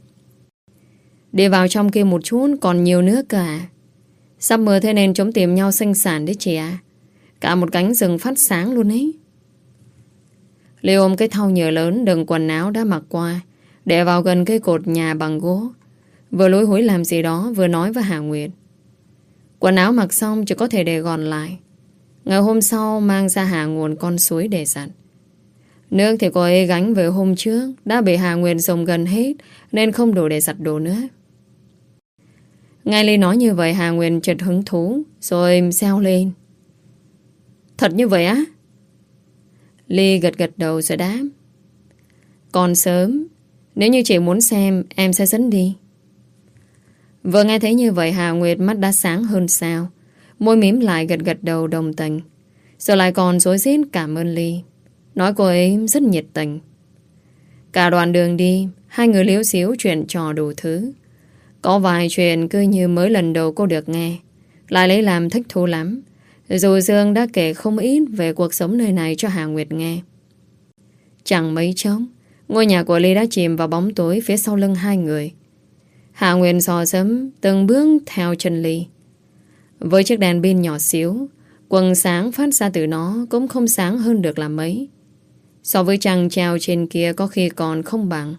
Đi vào trong kia một chút còn nhiều nước cơ à. Sắp mưa thế nên chúng tìm nhau sinh sản đấy chị à. Cả một cánh rừng phát sáng luôn ấy. Ly ôm cái thau nhựa lớn đựng quần áo đã mặc qua, để vào gần cái cột nhà bằng gỗ. Vừa lối hối làm gì đó vừa nói với Hà Nguyệt. Quần áo mặc xong chỉ có thể để gọn lại. Ngày hôm sau mang ra hạ nguồn con suối để giặt. Nước thì cô ấy gánh về hôm trước đã bị Hà Nguyệt dùng gần hết nên không đủ để giặt đồ nữa. Nghe Ly nói như vậy Hà Nguyệt chợt hứng thú rồi reo lên. Thật như vậy á? Ly gật gật đầu rồi đáp. Còn sớm, nếu như chị muốn xem em sẽ dẫn đi. Vừa nghe thấy như vậy Hà Nguyệt mắt đã sáng hơn sao. Môi mím lại gật gật đầu đồng tình. Rồi lại còn rối rít cảm ơn Ly, nói cô ấy rất nhiệt tình. Cả đoạn đường đi hai người liếu xíu chuyện trò đủ thứ. Có vài chuyện cứ như mới lần đầu cô được nghe, lại lấy làm thích thú lắm. Dù Dương đã kể không ít về cuộc sống nơi này cho Hà Nguyệt nghe. Chẳng mấy chốc ngôi nhà của Ly đã chìm vào bóng tối phía sau lưng hai người. Hà Nguyệt dò dẫm từng bước theo chân Ly. Với chiếc đèn pin nhỏ xíu, quầng sáng phát ra từ nó cũng không sáng hơn được là mấy. So với trăng treo trên kia có khi còn không bằng.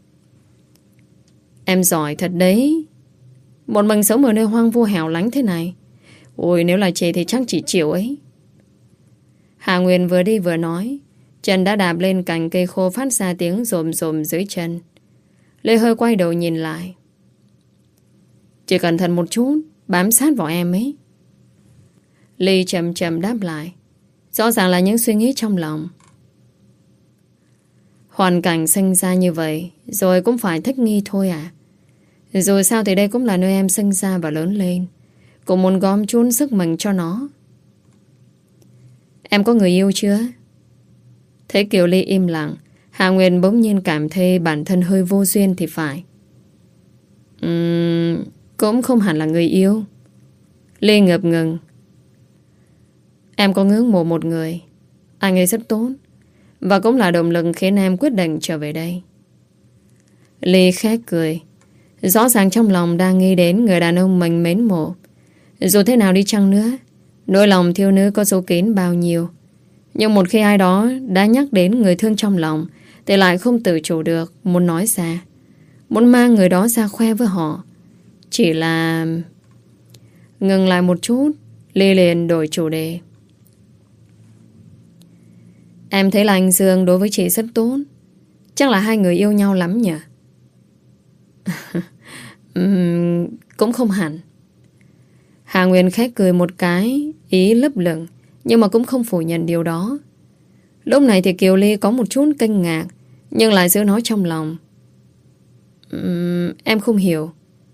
Em giỏi thật đấy. Một mình sống ở nơi hoang vu hẻo lánh thế này. Ôi nếu là chị thì chắc chỉ chịu ấy. Hà Nguyên vừa đi vừa nói, chân đã đạp lên cành cây khô phát ra tiếng rồm rồm dưới chân. Lê hơi quay đầu nhìn lại. Chỉ cẩn thận một chút, bám sát vào em ấy. Ly chậm chậm đáp lại, rõ ràng là những suy nghĩ trong lòng. Hoàn cảnh sinh ra như vậy rồi cũng phải thích nghi thôi à. Rồi sao thì đây cũng là nơi em sinh ra và lớn lên. Cũng muốn gom chút sức mình cho nó. Em có người yêu chưa? Thấy Kiều Ly im lặng, Hà Nguyên bỗng nhiên cảm thấy bản thân hơi vô duyên thì phải. Cũng không hẳn là người yêu. Ly ngập ngừng. Em có ngưỡng mộ một người. Anh ấy rất tốt và cũng là động lực khiến em quyết định trở về đây. Ly khẽ cười. Rõ ràng trong lòng đang nghĩ đến người đàn ông mình mến mộ. Dù thế nào đi chăng nữa, nỗi lòng thiếu nữ có số kín bao nhiêu. Nhưng một khi ai đó đã nhắc đến người thương trong lòng thì lại không tự chủ được, muốn nói ra, muốn mang người đó ra khoe với họ. Chỉ là... Ngừng lại một chút, Ly liền đổi chủ đề. Em thấy là anh Dương đối với chị rất tốt. Chắc là hai người yêu nhau lắm nhỉ? Cũng không hẳn. Hà Nguyên khẽ cười một cái, ý lấp lửng, nhưng mà cũng không phủ nhận điều đó. Lúc này thì Kiều Ly có một chút kinh ngạc, nhưng lại giữ nói trong lòng. Em không hiểu.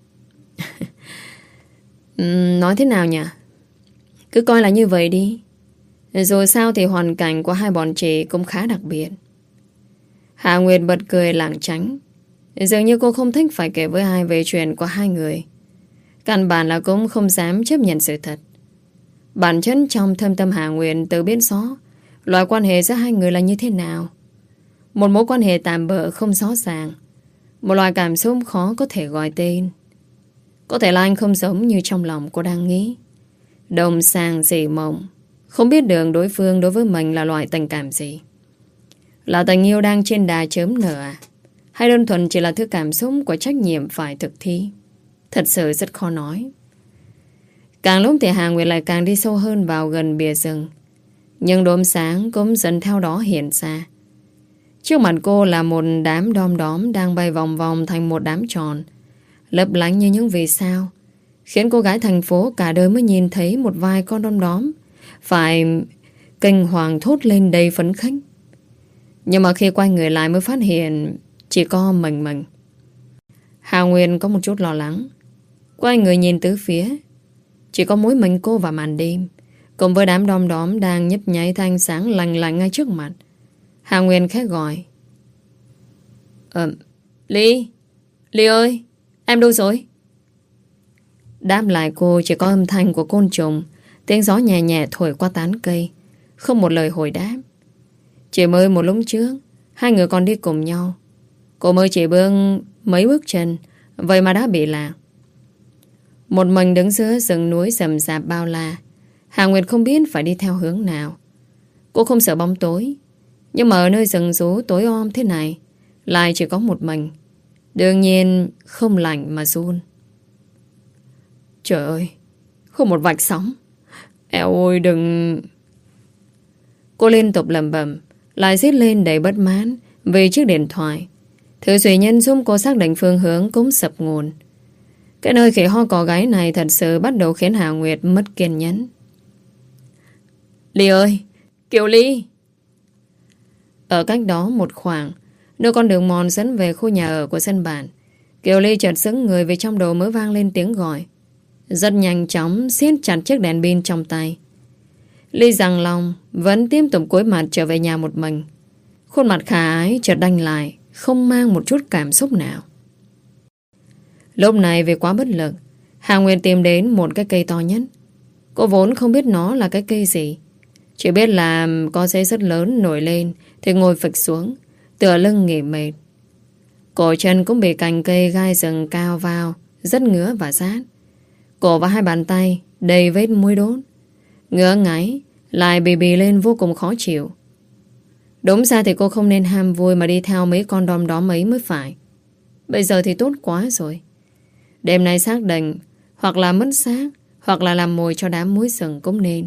Nói thế nào nhỉ? Cứ coi là như vậy đi. Rồi sao thì hoàn cảnh của hai bọn chị cũng khá đặc biệt. Hà Nguyệt bật cười lảng tránh. Dường như cô không thích phải kể với ai về chuyện của hai người. Căn bản là cũng không dám chấp nhận sự thật. Bản chất trong thâm tâm Hà Nguyệt tự biết rõ loại quan hệ giữa hai người là như thế nào. Một mối quan hệ tạm bợ không rõ ràng. Một loại cảm xúc khó có thể gọi tên. Có thể là anh không giống như trong lòng cô đang nghĩ. Đồng sàng dỉ mộng, Không biết được đối phương đối với mình là loại tình cảm gì. Là tình yêu đang trên đà chớm nở à? Hay đơn thuần chỉ là thứ cảm xúc của trách nhiệm phải thực thi? Thật sự rất khó nói. Càng lúc thì Hà Nguyệt lại càng đi sâu hơn vào gần bìa rừng. Nhưng đốm sáng cũng dần theo đó hiện ra. Trước mặt cô là một đám đom đóm đang bay vòng vòng thành một đám tròn, lấp lánh như những vì sao, khiến cô gái thành phố cả đời mới nhìn thấy một vài con đom đóm phải kinh hoàng thốt lên đầy phấn khích. Nhưng mà khi quay người lại mới phát hiện chỉ có mình. Hà Nguyên có một chút lo lắng. Quay người nhìn tứ phía, chỉ có mỗi mình cô và màn đêm, cùng với đám đom đóm đang nhấp nháy thanh sáng lành lạnh ngay trước mặt. Hà Nguyên khẽ gọi. Ly ơi, em đâu rồi? Đáp lại cô chỉ có âm thanh của côn trùng, tiếng gió nhẹ nhẹ thổi qua tán cây, không một lời hồi đáp. Chỉ mới một lúc trước hai người còn đi cùng nhau. Cô mới chỉ bước mấy bước chân, vậy mà đã bị lạc. Một mình đứng giữa rừng núi rậm rạp bao la, Hà Nguyệt không biết phải đi theo hướng nào. Cô không sợ bóng tối, nhưng mà ở nơi rừng rú tối om thế này lại chỉ có một mình. Đương nhiên không lạnh mà run. Trời ơi, không một vạch sóng. Eo ôi đừng... Cô liên tục lẩm bẩm, lại rít lên đầy bất mãn vì chiếc điện thoại. Thứ duy nhân giúp cô xác định phương hướng cũng sập nguồn. Cái nơi khỉ ho cò gáy này thật sự bắt đầu khiến Hà Nguyệt mất kiên nhẫn. Ly ơi, Kiều Ly! Ở cách đó một khoảng, nơi con đường mòn dẫn về khu nhà ở của dân bản, Kiều Ly chợt sững người vì trong đầu mới vang lên tiếng gọi. Rất nhanh chóng siết chặt chiếc đèn pin trong tay. Ly giằng lòng vẫn tiếp tục cúi mặt trở về nhà một mình. Khuôn mặt khả ái chợt đanh lại, không mang một chút cảm xúc nào. Lúc này vì quá bất lực, Hà Nguyên tìm đến một cái cây to nhất. Cô vốn không biết nó là cái cây gì, chỉ biết là có dây rất lớn nổi lên thì ngồi phịch xuống, tựa lưng nghỉ mệt. Cổ chân cũng bị cành cây gai rừng cao vào, rất ngứa và rát. Cổ và hai bàn tay đầy vết muối đốt, ngứa ngáy, lại bì lên vô cùng khó chịu. Đúng ra thì cô không nên ham vui mà đi theo mấy con đom đóm ấy mới phải. Bây giờ thì tốt quá rồi. Đêm nay xác định hoặc là mất xác, hoặc là làm mồi cho đám muối rừng cũng nên.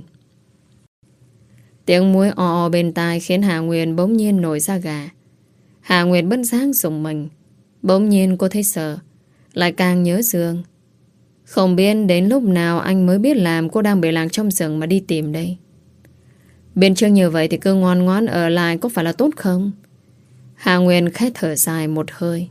Tiếng muối o bên tai khiến Hà Nguyên bỗng nhiên nổi da gà. Hà Nguyên bất giác rùng mình. Bỗng nhiên cô thấy sợ, lại càng nhớ Dương. Không biết đến lúc nào anh mới biết làm cô đang bị lạc trong rừng mà đi tìm đây. Bên trước như vậy thì cứ ngoan ngoãn ở lại có phải là tốt không? Hà Nguyên khẽ thở dài một hơi.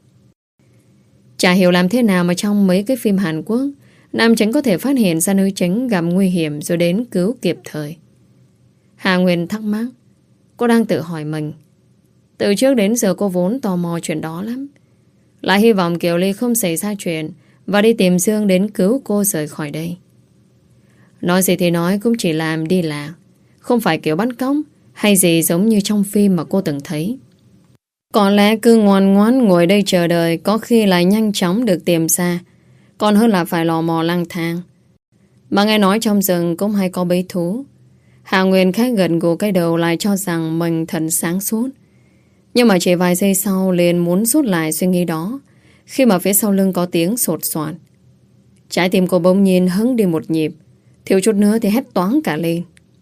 Chả hiểu làm thế nào mà trong mấy cái phim Hàn Quốc, nam chính có thể phát hiện ra nữ chính gặp nguy hiểm rồi đến cứu kịp thời. Hà Nguyên thắc mắc. Cô đang tự hỏi mình. Từ trước đến giờ cô vốn tò mò chuyện đó lắm. Lại hy vọng Kiều Ly không xảy ra chuyện và đi tìm Dương đến cứu cô rời khỏi đây. Nói gì thì nói cũng chỉ làm đi lạc, không phải kiểu bắt cóc hay gì giống như trong phim mà cô từng thấy. Có lẽ cứ ngoan ngoãn ngồi đây chờ đợi có khi lại nhanh chóng được tìm ra, còn hơn là phải lò mò lang thang. Mà nghe nói trong rừng cũng hay có bẫy thú. Hà Nguyên khẽ gật gù cái đầu lại cho rằng mình thật sáng suốt. Nhưng mà chỉ vài giây sau liền muốn rút lại suy nghĩ đó khi mà phía sau lưng có tiếng sột soạt. Trái tim cô bỗng nhiên hững đi một nhịp, thiếu chút nữa thì hét toáng cả lên.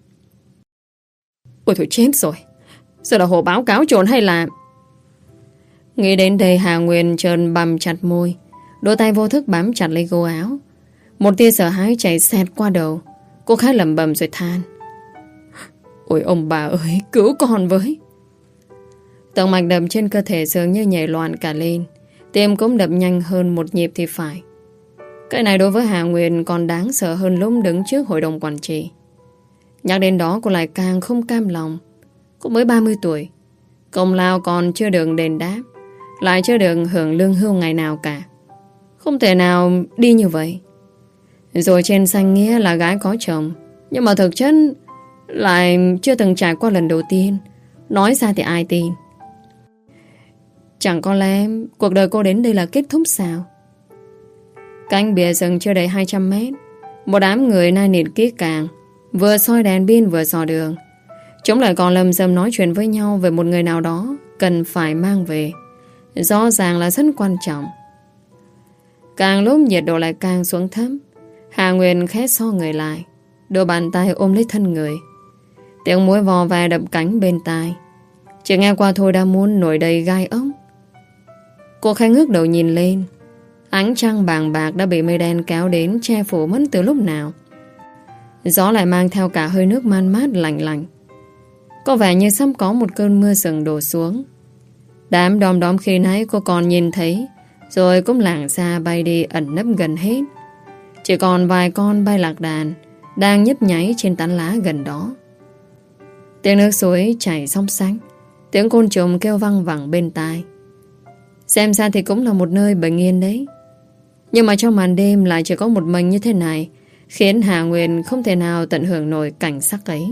Ôi thôi chết rồi, giờ là hồ báo cáo trồn hay là... Nghĩ đến đây Hà Nguyên trơn bằm chặt môi, đôi tay vô thức bám chặt lấy gô áo. Một tia sợ hãi chạy xẹt qua đầu. Cô khá lẩm bẩm rồi than. Ôi ông bà ơi, cứu con với. Tổng mạch đập trên cơ thể dường như nhảy loạn cả lên, tim cũng đập nhanh hơn một nhịp thì phải. Cái này đối với Hà Nguyên còn đáng sợ hơn lúc đứng trước hội đồng quản trị. Nhắc đến đó cô lại càng không cam lòng. Cô mới 30 tuổi, công lao còn chưa được đền đáp, lại chưa được hưởng lương hưu ngày nào cả. Không thể nào đi như vậy. Rồi trên danh nghĩa là gái có chồng, nhưng mà thực chất lại chưa từng trải qua lần đầu tiên. Nói ra thì ai tin. Chẳng có lẽ cuộc đời cô đến đây là kết thúc sao? Cánh bìa rừng chưa đầy 200 mét, một đám người nai nịt kỹ càng Vừa soi đèn pin vừa dò đường. Chúng lại còn lầm rầm nói chuyện với nhau về một người nào đó cần phải mang về. Rõ ràng là rất quan trọng. Càng lúc nhiệt độ lại càng xuống thấp. Hà Nguyên khẽ so người lại, đôi bàn tay ôm lấy thân người. Tiếng muối vò ve đập cánh bên tai. Chỉ nghe qua thôi đã muốn nổi đầy gai ốc. Cô khẽ ngước đầu nhìn lên. Ánh trăng bàng bạc đã bị mây đen kéo đến che phủ mất từ lúc nào. Gió lại mang theo cả hơi nước man mát lạnh lạnh. Có vẻ như sắp có một cơn mưa rừng đổ xuống. Đám đom đóm khi nãy cô còn nhìn thấy, rồi cũng lảng xa bay đi ẩn nấp gần hết. Chỉ còn vài con bay lạc đàn đang nhấp nháy trên tán lá gần đó. Tiếng nước suối chảy xóc xách, tiếng côn trùng kêu văng vẳng bên tai. Xem ra thì cũng là một nơi bình yên đấy. Nhưng mà trong màn đêm lại chỉ có một mình như thế này, khiến Hà Nguyên không thể nào tận hưởng nổi cảnh sắc ấy.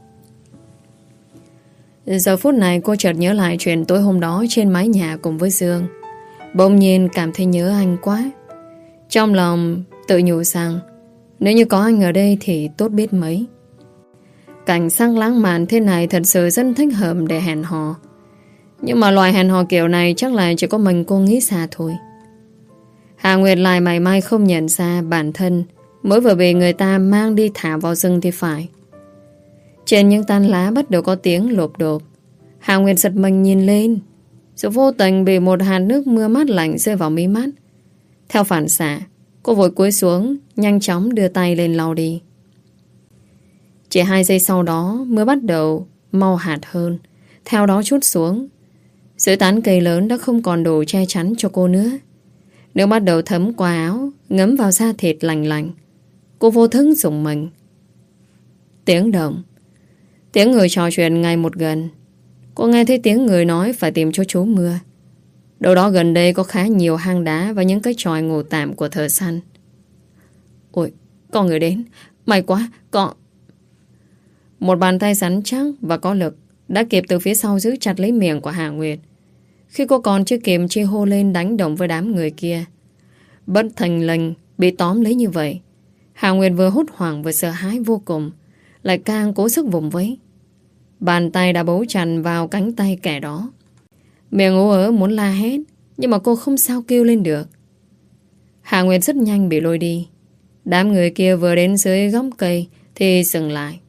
Giờ phút này cô chợt nhớ lại chuyện tối hôm đó trên mái nhà cùng với Dương. Bỗng nhiên cảm thấy nhớ anh quá. Trong lòng tự nhủ rằng nếu như có anh ở đây thì tốt biết mấy. Cảnh sắc lãng mạn thế này thật sự rất thích hợp để hẹn hò. Nhưng mà loại hẹn hò kiểu này chắc là chỉ có mình cô nghĩ xa thôi. Hà Nguyệt lại mảy may không nhận ra bản thân mới vừa bị người ta mang đi thả vào rừng thì phải. Trên những tán lá bắt đầu có tiếng lộp độp. Hà Nguyệt giật mình nhìn lên, rồi vô tình bị một hạt nước mưa mát lạnh rơi vào mí mắt. Theo phản xạ, cô vội cúi xuống, nhanh chóng đưa tay lên lau đi. Chỉ 2 giây sau đó, mưa bắt đầu mau hạt hơn, theo đó trút xuống. Dưới tán cây lớn đã không còn đủ che chắn cho cô nữa. Nước bắt đầu thấm qua áo, ngấm vào da thịt lành lạnh. Cô vô thức rùng mình. Tiếng động, tiếng người trò chuyện ngày một gần. Cô nghe thấy tiếng người nói phải tìm chỗ trú mưa. Đâu đó gần đây có khá nhiều hang đá và những cái chòi ngủ tạm của thợ săn. Ôi, có người đến. May quá, có... Một bàn tay rắn chắc và có lực đã kịp từ phía sau giữ chặt lấy miệng của Hà Nguyệt. Khi cô còn chưa kịp chi hô lên đánh đồng với đám người kia, bất thình lình bị tóm lấy như vậy, Hà Nguyệt vừa hốt hoảng vừa sợ hãi vô cùng, lại càng cố sức vùng vẫy. Bàn tay đã bấu chặt vào cánh tay kẻ đó. Miệng ú ớ muốn la hét, nhưng mà cô không sao kêu lên được. Hà Nguyệt rất nhanh bị lôi đi. Đám người kia vừa đến dưới gốc cây thì dừng lại.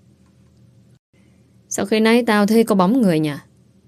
Sao khi nãy tao thấy có bóng người nhỉ?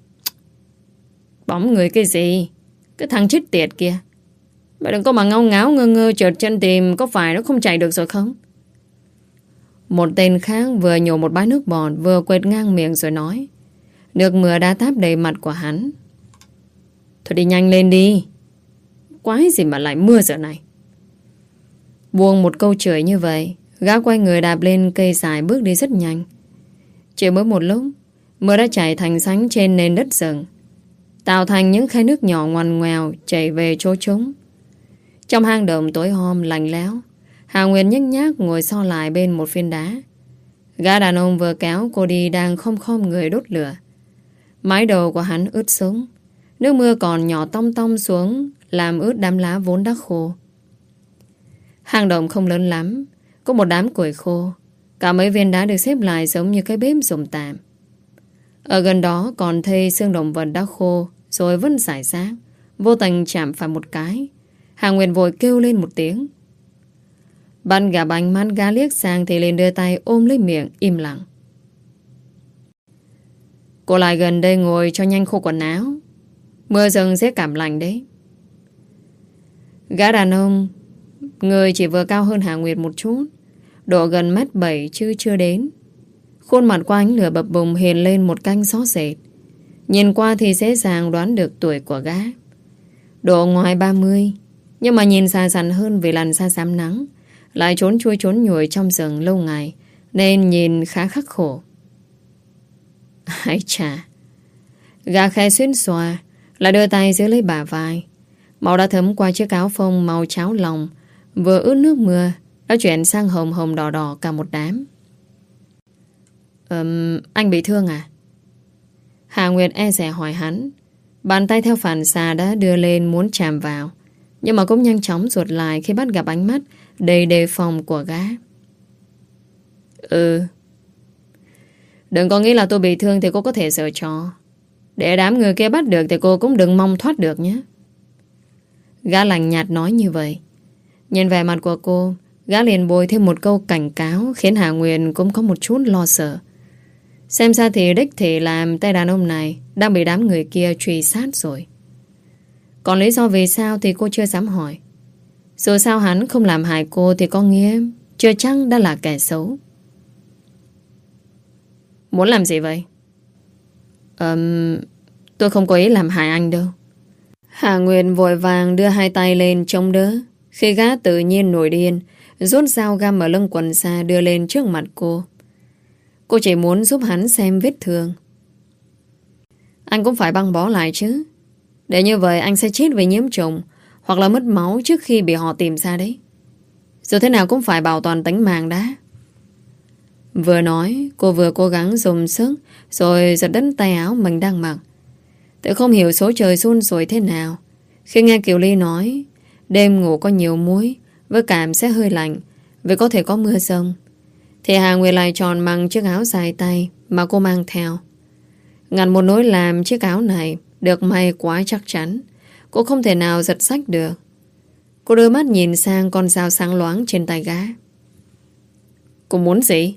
Bóng người cái gì? Cái thằng chết tiệt kia. Mày đừng có mà ngao ngáo ngơ ngơ trượt chân tìm có phải nó không chạy được rồi không? Một tên khác vừa nhổ một bãi nước bọt vừa quệt ngang miệng rồi nói. Nước mưa đã táp đầy mặt của hắn. Thôi đi nhanh lên đi. Quái gì mà lại mưa giờ này. Buông một câu chửi như vậy, gã quay người đạp lên cây dài bước đi rất nhanh. Chỉ mới một lúc, mưa đã chảy thành sánh trên nền đất rừng, tạo thành những khe nước nhỏ ngoằn ngoèo chảy về chỗ trống. Trong hang động tối om lạnh lẽo, Hà Nguyên nhếch nhác ngồi so lại bên một phiến đá. Gã đàn ông vừa kéo cô đi đang khom người đốt lửa. Mái đầu của hắn ướt sũng, nước mưa còn nhỏ tong tong xuống làm ướt đám lá vốn đã khô. Hang động không lớn lắm, có một đám củi khô. Cả mấy viên đá được xếp lại giống như cái bếp dùng tạm. Ở gần đó còn thấy xương động vật đã khô rồi vẫn rải rác. Vô tình chạm phải một cái, Hà Nguyệt vội kêu lên một tiếng. Bắt gặp ánh mắt gã liếc sang thì liền đưa tay ôm lấy miệng im lặng. Cô lại gần đây ngồi cho nhanh khô quần áo. Mưa rừng sẽ cảm lạnh đấy. Gã đàn ông, người chỉ vừa cao hơn Hà Nguyệt một chút, độ gần 1m7 chứ chưa đến. Khuôn mặt của ánh lửa bập bùng hiện lên một canh rõ rệt. Nhìn qua thì dễ dàng đoán được tuổi của gã. Độ ngoài 30, nhưng mà nhìn xa xắn hơn vì làn da xám nắng, lại trốn chui trốn nhủi trong rừng lâu ngày, nên nhìn khá khắc khổ. Ái chà. Gã khẽ xuyên xòa, lại đưa tay giữ lấy bả vai. Máu đã thấm qua chiếc áo phông màu cháo lòng, vừa ướt nước mưa đã chuyển sang hồng hồng đỏ đỏ cả một đám. Anh bị thương à? Hà Nguyệt e dè hỏi hắn. Bàn tay theo phản xạ đã đưa lên muốn chạm vào, nhưng mà cũng nhanh chóng ruột lại khi bắt gặp ánh mắt đầy đề phòng của gã. Ừ. Đừng có nghĩ là tôi bị thương thì cô có thể giở trò. Để đám người kia bắt được thì cô cũng đừng mong thoát được nhé. Gã lạnh nhạt nói như vậy. Nhìn vẻ mặt của cô, gã liền bồi thêm một câu cảnh cáo khiến Hà Nguyên cũng có một chút lo sợ. Xem ra thì đích thị làm tay đàn ông này đang bị đám người kia truy sát rồi. Còn lý do vì sao thì cô chưa dám hỏi. Dù sao hắn không làm hại cô thì có nghĩa chưa chắc đã là kẻ xấu. Muốn làm gì vậy? Tôi không có ý làm hại anh đâu. Hà Nguyên vội vàng đưa hai tay lên chống đỡ. Khi gã tự nhiên nổi điên, rút dao găm ở lưng quần xa đưa lên trước mặt cô. Cô chỉ muốn giúp hắn xem vết thương. Anh cũng phải băng bó lại chứ. Để như vậy anh sẽ chết vì nhiễm trùng hoặc là mất máu trước khi bị họ tìm ra đấy. Dù thế nào cũng phải bảo toàn tính mạng đã. Vừa nói, cô vừa cố gắng dùng sức rồi giật đứt tay áo mình đang mặc. Tự không hiểu số trời xun rồi thế nào. Khi nghe Kiều Ly nói đêm ngủ có nhiều muối với cảm sẽ hơi lạnh vì có thể có mưa rông, thì Hà Nguyệt lại chọn mặc chiếc áo dài tay mà cô mang theo. Ngặt một nỗi làm chiếc áo này được may quá chắc chắn, cô không thể nào giật xách được. Cô đưa mắt nhìn sang con dao sáng loáng trên tay gã. Cô muốn gì?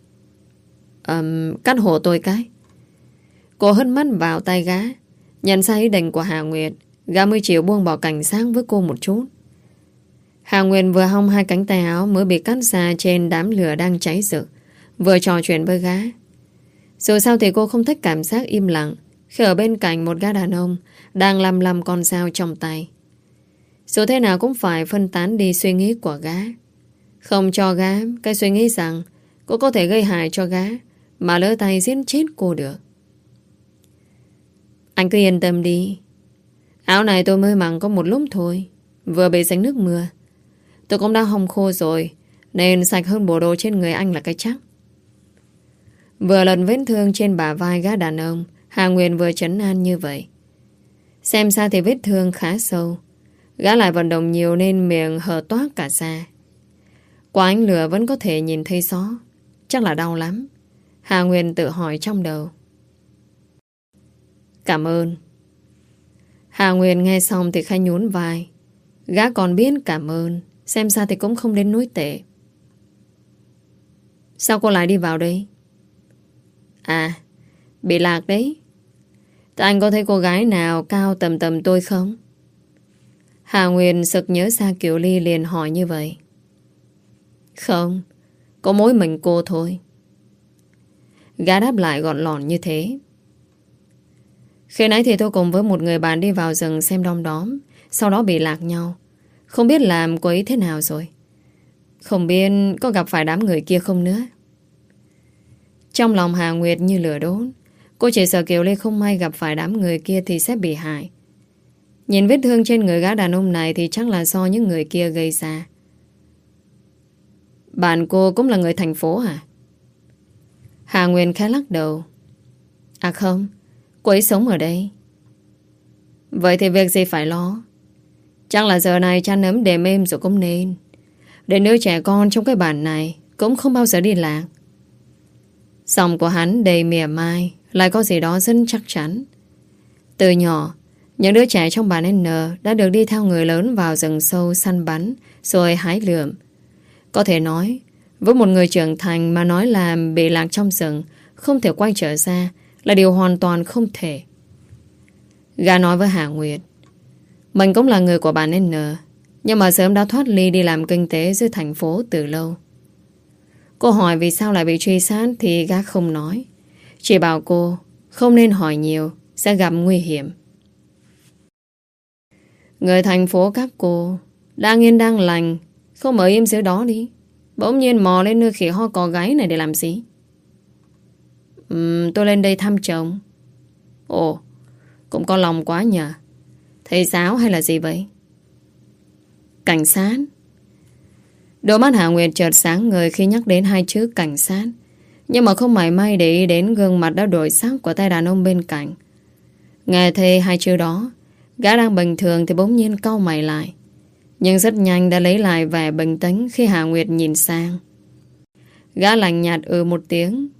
Cắt hộ tôi cái. Cô hất mắt vào tay gã. Nhận ra ý định của Hà Nguyệt, gã mới chịu buông bỏ cảnh giác với cô một chút. Hà Nguyệt vừa hong hai cánh tay áo mới bị cắt ra trên đám lửa đang cháy rực, vừa trò chuyện với gã. Dù sao thì cô không thích cảm giác im lặng khi ở bên cạnh một gã đàn ông đang lăm con dao trong tay. Dù thế nào cũng phải phân tán đi suy nghĩ của gã, không cho gã cái suy nghĩ rằng cô có thể gây hại cho gã mà lỡ tay giết chết cô được. Anh cứ yên tâm đi. Áo này tôi mới mặc có một lúc thôi, vừa bị dính nước mưa. Tôi cũng đã hong khô rồi, nên sạch hơn bộ đồ trên người anh là cái chắc. Vừa lần vết thương trên bả vai gã đàn ông, Hà Nguyên vừa trấn an như vậy. Xem ra thì vết thương khá sâu. Gã lại vận động nhiều nên miệng hở toác cả ra. Qua ánh lửa vẫn có thể nhìn thấy rõ. Chắc là đau lắm. Hà Nguyên tự hỏi trong đầu. Cảm ơn. Hà Nguyên nghe xong thì khẽ nhún vai. Gã còn biết cảm ơn. Xem ra thì cũng không đến nỗi tệ. Sao cô lại đi vào đây? À, bị lạc đấy. Thế anh có thấy cô gái nào cao tầm tầm tôi không? Hà Nguyên sực nhớ ra Kiều Ly liền hỏi như vậy. Không, có mỗi mình cô thôi. Gã đáp lại gọn lỏn như thế. Khi nãy thì tôi cùng với một người bạn đi vào rừng xem đom đóm, sau đó bị lạc nhau. Không biết làm cô ấy thế nào rồi. Không biết có gặp phải đám người kia không nữa. Trong lòng Hà Nguyệt như lửa đốt. Cô chỉ sợ Kiều Ly không may gặp phải đám người kia thì sẽ bị hại. Nhìn vết thương trên người gã đàn ông này thì chắc là do những người kia gây ra. Bạn cô cũng là người thành phố à? Hà Nguyên khẽ lắc đầu. À không, cô ấy sống ở đây. Vậy thì việc gì phải lo. Chắc là giờ này chăn ấm đệm êm rồi cũng nên. Để đứa trẻ con trong cái bản này cũng không bao giờ đi lạc. Giọng của hắn đầy mỉa mai, lại có gì đó rất chắc chắn. Từ nhỏ, những đứa trẻ trong bản N đã được đi theo người lớn vào rừng sâu săn bắn rồi hái lượm. Có thể nói, với một người trưởng thành mà nói là bị lạc trong rừng, không thể quay trở ra là điều hoàn toàn không thể. Gã nói với Hà Nguyệt, mình cũng là người của bản N, nhưng mà sớm đã thoát ly đi làm kinh tế dưới thành phố từ lâu. Cô hỏi vì sao lại bị truy sát thì gã không nói. Chỉ bảo cô không nên hỏi nhiều, sẽ gặp nguy hiểm. Người thành phố các cô đang yên đang lành, không ở im dưới đó đi. Bỗng nhiên mò lên nơi khỉ ho cò gáy này để làm gì? Tôi lên đây thăm chồng. Ồ, cũng có lòng quá nhờ. Thầy giáo hay là gì vậy? Cảnh sát. Đôi mắt Hà Nguyệt chợt sáng ngời khi nhắc đến hai chữ cảnh sát. Nhưng mà không mảy may để ý đến gương mặt đã đổi sắc của tay đàn ông bên cạnh. Nghe thấy hai chữ đó, gã đang bình thường thì bỗng nhiên cau mày lại. Nhưng rất nhanh đã lấy lại vẻ bình tĩnh khi Hà Nguyệt nhìn sang. Gã lạnh nhạt một tiếng.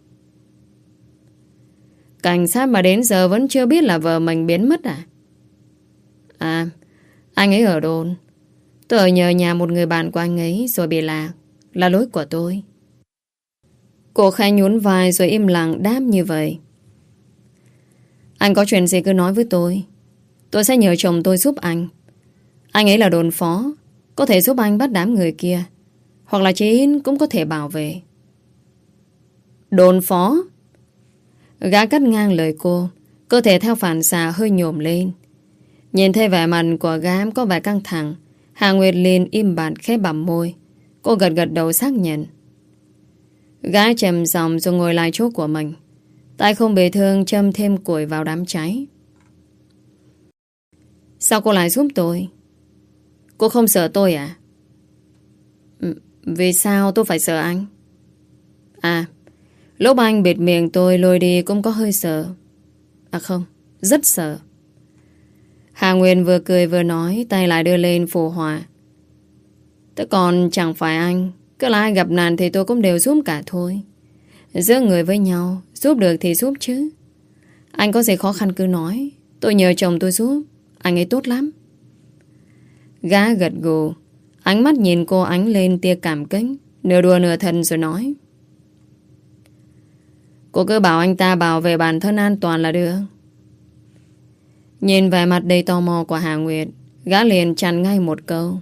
Cảnh sát mà đến giờ vẫn chưa biết là vợ mình biến mất à? À, anh ấy ở đồn. Tôi ở nhờ nhà một người bạn của anh ấy rồi bị lạc. Là lỗi của tôi. Cô Khai nhún vai rồi im lặng đáp như vậy. Anh có chuyện gì cứ nói với tôi. Tôi sẽ nhờ chồng tôi giúp anh. Anh ấy là đồn phó, có thể giúp anh bắt đám người kia. Hoặc là chí ít cũng có thể bảo vệ. Đồn phó? Gã cắt ngang lời cô. Cơ thể theo phản xạ hơi nhổm lên. Nhìn thấy vẻ mặt của gã có vẻ căng thẳng, Hà Nguyệt liền im bặt khép bặm môi. Cô gật gật đầu xác nhận. Gã trầm giọng rồi ngồi lại chỗ của mình. Tay không bị thương châm thêm củi vào đám cháy. Sao cô lại giúp tôi? Cô không sợ tôi à? Vì sao tôi phải sợ anh? À, lúc anh bịt miệng tôi lôi đi cũng có hơi sợ. À không, rất sợ. Hà Nguyên vừa cười vừa nói, tay lại đưa lên phù hòa. Thế còn chẳng phải anh, cứ là ai gặp nạn thì tôi cũng đều giúp cả thôi. Giữa người với nhau, giúp được thì giúp chứ. Anh có gì khó khăn cứ nói, tôi nhờ chồng tôi giúp. Anh ấy tốt lắm. Gã gật gù, ánh mắt nhìn cô ánh lên tia cảm kích, nửa đùa nửa thật rồi nói. Cô cứ bảo anh ta bảo vệ bản thân an toàn là được. Nhìn vẻ mặt đầy tò mò của Hà Nguyệt, gã liền chặn ngay một câu.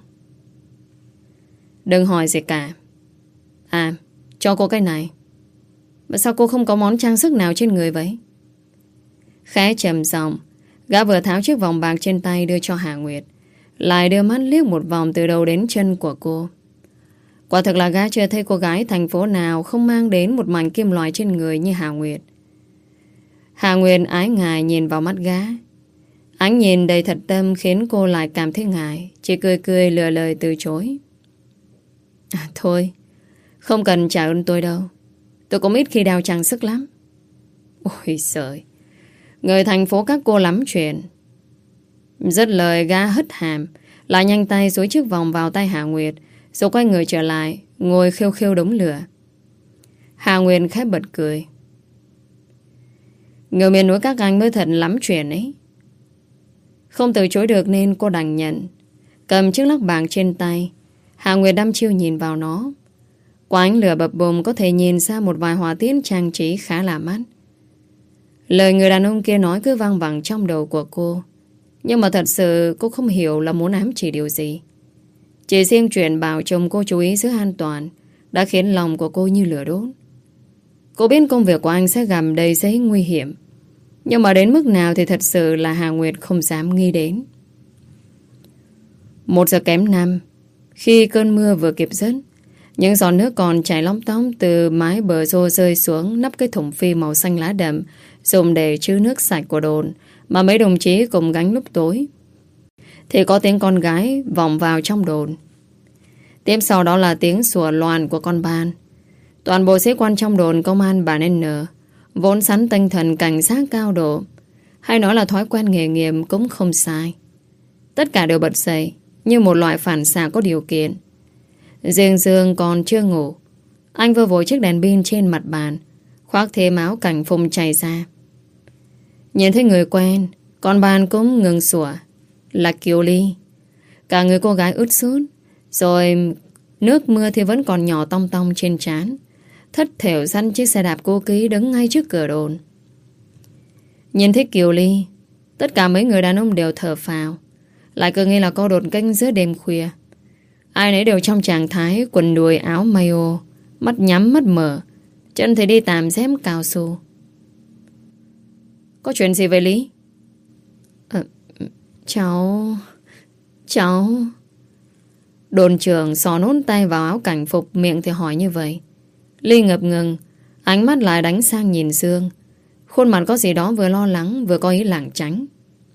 Đừng hỏi gì cả. À, cho cô cái này. Mà sao cô không có món trang sức nào trên người vậy? Khẽ trầm giọng, gã vừa tháo chiếc vòng bạc trên tay đưa cho Hà Nguyệt, lại đưa mắt liếc một vòng từ đầu đến chân của cô. Quả thực là gã chưa thấy cô gái thành phố nào không mang đến một mảnh kim loại trên người như Hà Nguyệt. Hà Nguyệt ái ngại nhìn vào mắt gã. Ánh nhìn đầy thật tâm khiến cô lại cảm thấy ngại, chỉ cười cười lừa lời từ chối. À, thôi, không cần trả ơn tôi đâu. Tôi cũng ít khi đeo trang sức lắm. Ôi giời, người thành phố các cô lắm chuyện. Dứt lời gã hất hàm, lại nhanh tay dối chiếc vòng vào tay Hà Nguyệt, rồi quay người trở lại, ngồi khêu khêu đống lửa. Hà Nguyệt khép bật cười. Người miền núi các anh mới thật lắm chuyện ấy. Không từ chối được nên cô đành nhận. Cầm chiếc lắc bạc trên tay, Hà Nguyệt đăm chiêu nhìn vào nó. Qua ánh lửa bập bùng có thể nhìn ra một vài họa tiết trang trí khá lạ mắt. Lời người đàn ông kia nói cứ vang vẳng trong đầu của cô. Nhưng mà thật sự cô không hiểu là muốn ám chỉ điều gì. Chỉ riêng chuyện bảo chồng cô chú ý giữ an toàn đã khiến lòng của cô như lửa đốt. Cô biết công việc của anh sẽ gặp đầy giấy nguy hiểm, nhưng mà đến mức nào thì thật sự là Hà Nguyệt không dám nghĩ đến. 1:05, khi cơn mưa vừa kịp dứt, những giọt nước còn chảy lóng tóng từ mái bờ rô rơi xuống nắp cái thùng phi màu xanh lá đậm dùng để trữ nước sạch của đồn mà mấy đồng chí cùng gánh lúc tối. Thì có tiếng con gái vọng vào trong đồn. Tiếp sau đó là tiếng sủa loàn của con ban. Toàn bộ sĩ quan trong đồn công an bản N, vốn sẵn tinh thần cảnh sát cao độ, hay nói là thói quen nghề nghiệp cũng không sai. Tất cả đều bật dậy như một loại phản xạ có điều kiện. Riêng Dương còn chưa ngủ. Anh vừa vội chiếc đèn pin trên mặt bàn, khoác thêm áo cảnh phùng chạy ra. Nhìn thấy người quen, con ban cũng ngừng sủa. Là Kiều Ly. Cả người cô gái ướt sút, rồi nước mưa thì vẫn còn nhỏ tong tong trên trán. Thất thểu dắt chiếc xe đạp cô ký đứng ngay trước cửa đồn. Nhìn thấy Kiều Ly, tất cả mấy người đàn ông đều thở phào, lại cứ nghĩ là cô đột kênh giữa đêm khuya. Ai nấy đều trong trạng thái quần đùi áo mayo, mắt nhắm mắt mở, chân thì đi tạm dép cao su. Có chuyện gì vậy Lý? Cháu... Đồn trưởng xò nốt tay vào áo cảnh phục, miệng thì hỏi như vậy. Ly ngập ngừng, ánh mắt lại đánh sang nhìn Dương. Khuôn mặt có gì đó vừa lo lắng vừa có ý lảng tránh.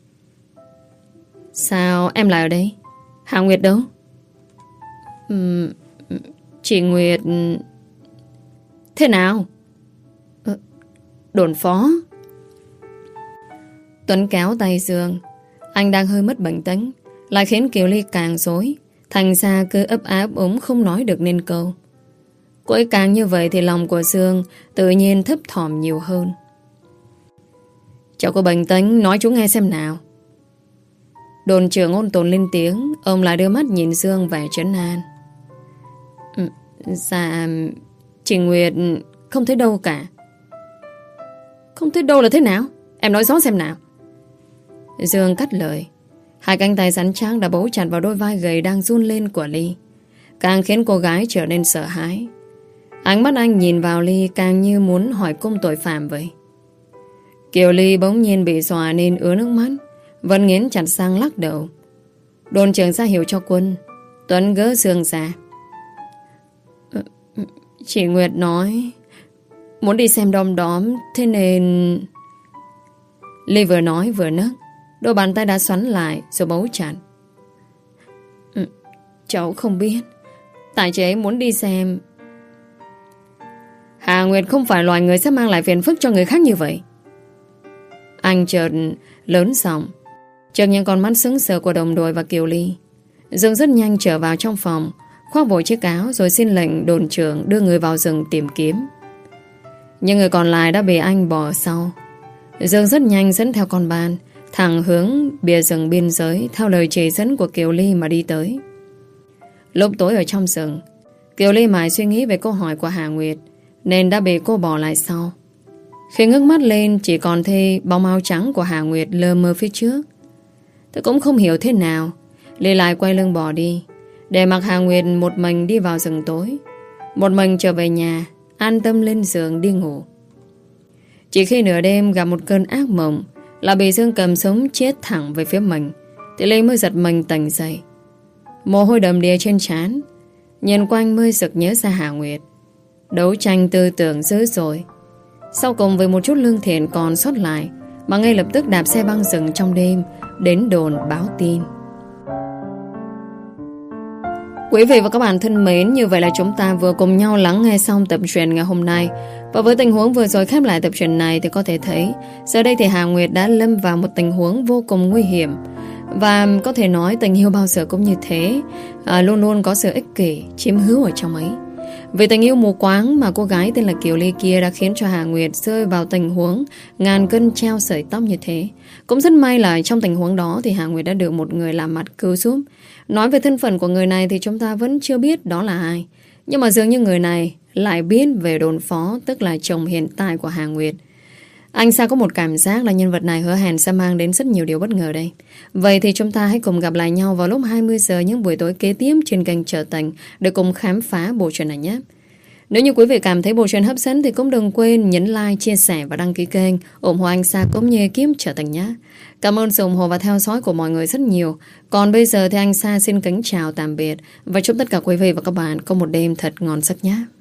Sao em lại ở đây? Hà Nguyệt đâu? Chị Nguyệt... Thế nào? Đồn phó. Tuấn kéo tay Dương. Anh đang hơi mất bình tĩnh, lại khiến Kiều Ly càng rối. Thành ra cứ ấp á ấp úng không nói được nên câu. Cô ấy càng như vậy thì lòng của Dương tự nhiên thấp thỏm nhiều hơn. Cháu có bình tĩnh, nói chú nghe xem nào. Đồn trưởng ôn tồn lên tiếng. Ông lại đưa mắt nhìn Dương vẻ trấn an. Dạ, chị Nguyệt không thấy đâu cả. Không thấy đâu là thế nào? Em nói rõ xem nào. Dương cắt lời. Hai cánh tay rắn chắc đã bấu chặt vào đôi vai gầy đang run lên của Ly, càng khiến cô gái trở nên sợ hãi. Ánh mắt anh nhìn vào Ly càng như muốn hỏi cung tội phạm vậy. Kiều Ly bỗng nhiên bị dọa nên ứa nước mắt, vẫn nghiến chặt răng lắc đầu. Đồn trưởng ra hiệu cho Quân. Tuấn gỡ Dương ra. Chị Nguyệt nói muốn đi xem đom đóm, thế nên... Ly vừa nói vừa nấc, đôi bàn tay đã xoắn lại rồi bấu chặt. Cháu không biết. Tại chị ấy muốn đi xem. Hà Nguyệt không phải loài người sẽ mang lại phiền phức cho người khác như vậy. Anh chợt lớn giọng trước những con mắt sững sờ của đồng đội và Kiều Ly. Dương rất nhanh trở vào trong phòng, khoác vội chiếc áo rồi xin lệnh đồn trưởng đưa người vào rừng tìm kiếm. Nhưng người còn lại đã bị anh bỏ sau. Dương rất nhanh dẫn theo con ban thẳng hướng bìa rừng biên giới theo lời chỉ dẫn của Kiều Ly mà đi tới. Lúc tối ở trong rừng, Kiều Ly mãi suy nghĩ về câu hỏi của Hà Nguyệt nên đã bị cô bỏ lại sau. Khi ngước mắt lên chỉ còn thấy bóng áo trắng của Hà Nguyệt lơ mơ phía trước. Tôi cũng không hiểu thế nào Ly lại quay lưng bỏ đi, để mặc Hà Nguyệt một mình đi vào rừng tối, một mình trở về nhà, an tâm lên giường đi ngủ. Chỉ khi nửa đêm gặp một cơn ác mộng là bị Dương cầm súng chết thẳng về phía mình thì Ly mới giật mình tỉnh dậy. Mồ hôi đầm đìa trên trán, nhìn quanh mới sực nhớ ra Hà Nguyệt. Đấu tranh tư tưởng dữ dội. Sau cùng với một chút lương thiện còn sót lại mà ngay lập tức đạp xe băng rừng trong đêm đến đồn báo tin. Quý vị và các bạn thân mến, như vậy là chúng ta vừa cùng nhau lắng nghe xong tập truyện ngày hôm nay. Và với tình huống vừa rồi khép lại tập truyện này thì có thể thấy giờ đây thì Hà Nguyệt đã lâm vào một tình huống vô cùng nguy hiểm. Và có thể nói tình yêu bao giờ cũng như thế, luôn luôn có sự ích kỷ chiếm hữu ở trong ấy. Vì tình yêu mù quáng mà cô gái tên là Kiều Ly kia đã khiến cho Hà Nguyệt rơi vào tình huống ngàn cân treo sợi tóc như thế. Cũng rất may là trong tình huống đó thì Hà Nguyệt đã được một người làm mặt cứu giúp. Nói về thân phận của người này thì chúng ta vẫn chưa biết đó là ai. Nhưng mà dường như người này lại biết về đồn phó, tức là chồng hiện tại của Hà Nguyệt. Anh Sa có một cảm giác là nhân vật này hứa hẹn sẽ mang đến rất nhiều điều bất ngờ đây. Vậy thì chúng ta hãy cùng gặp lại nhau vào lúc 20 giờ những buổi tối kế tiếp trên kênh Trở Tình để cùng khám phá bộ truyện này nhé. Nếu như quý vị cảm thấy bộ truyện hấp dẫn thì cũng đừng quên nhấn like, chia sẻ và đăng ký kênh ủng hộ anh Sa cũng như ekip Trở Tình nhé. Cảm ơn sự ủng hộ và theo dõi của mọi người rất nhiều. Còn bây giờ thì anh Sa xin kính chào tạm biệt và chúc tất cả quý vị và các bạn có một đêm thật ngon giấc nhé.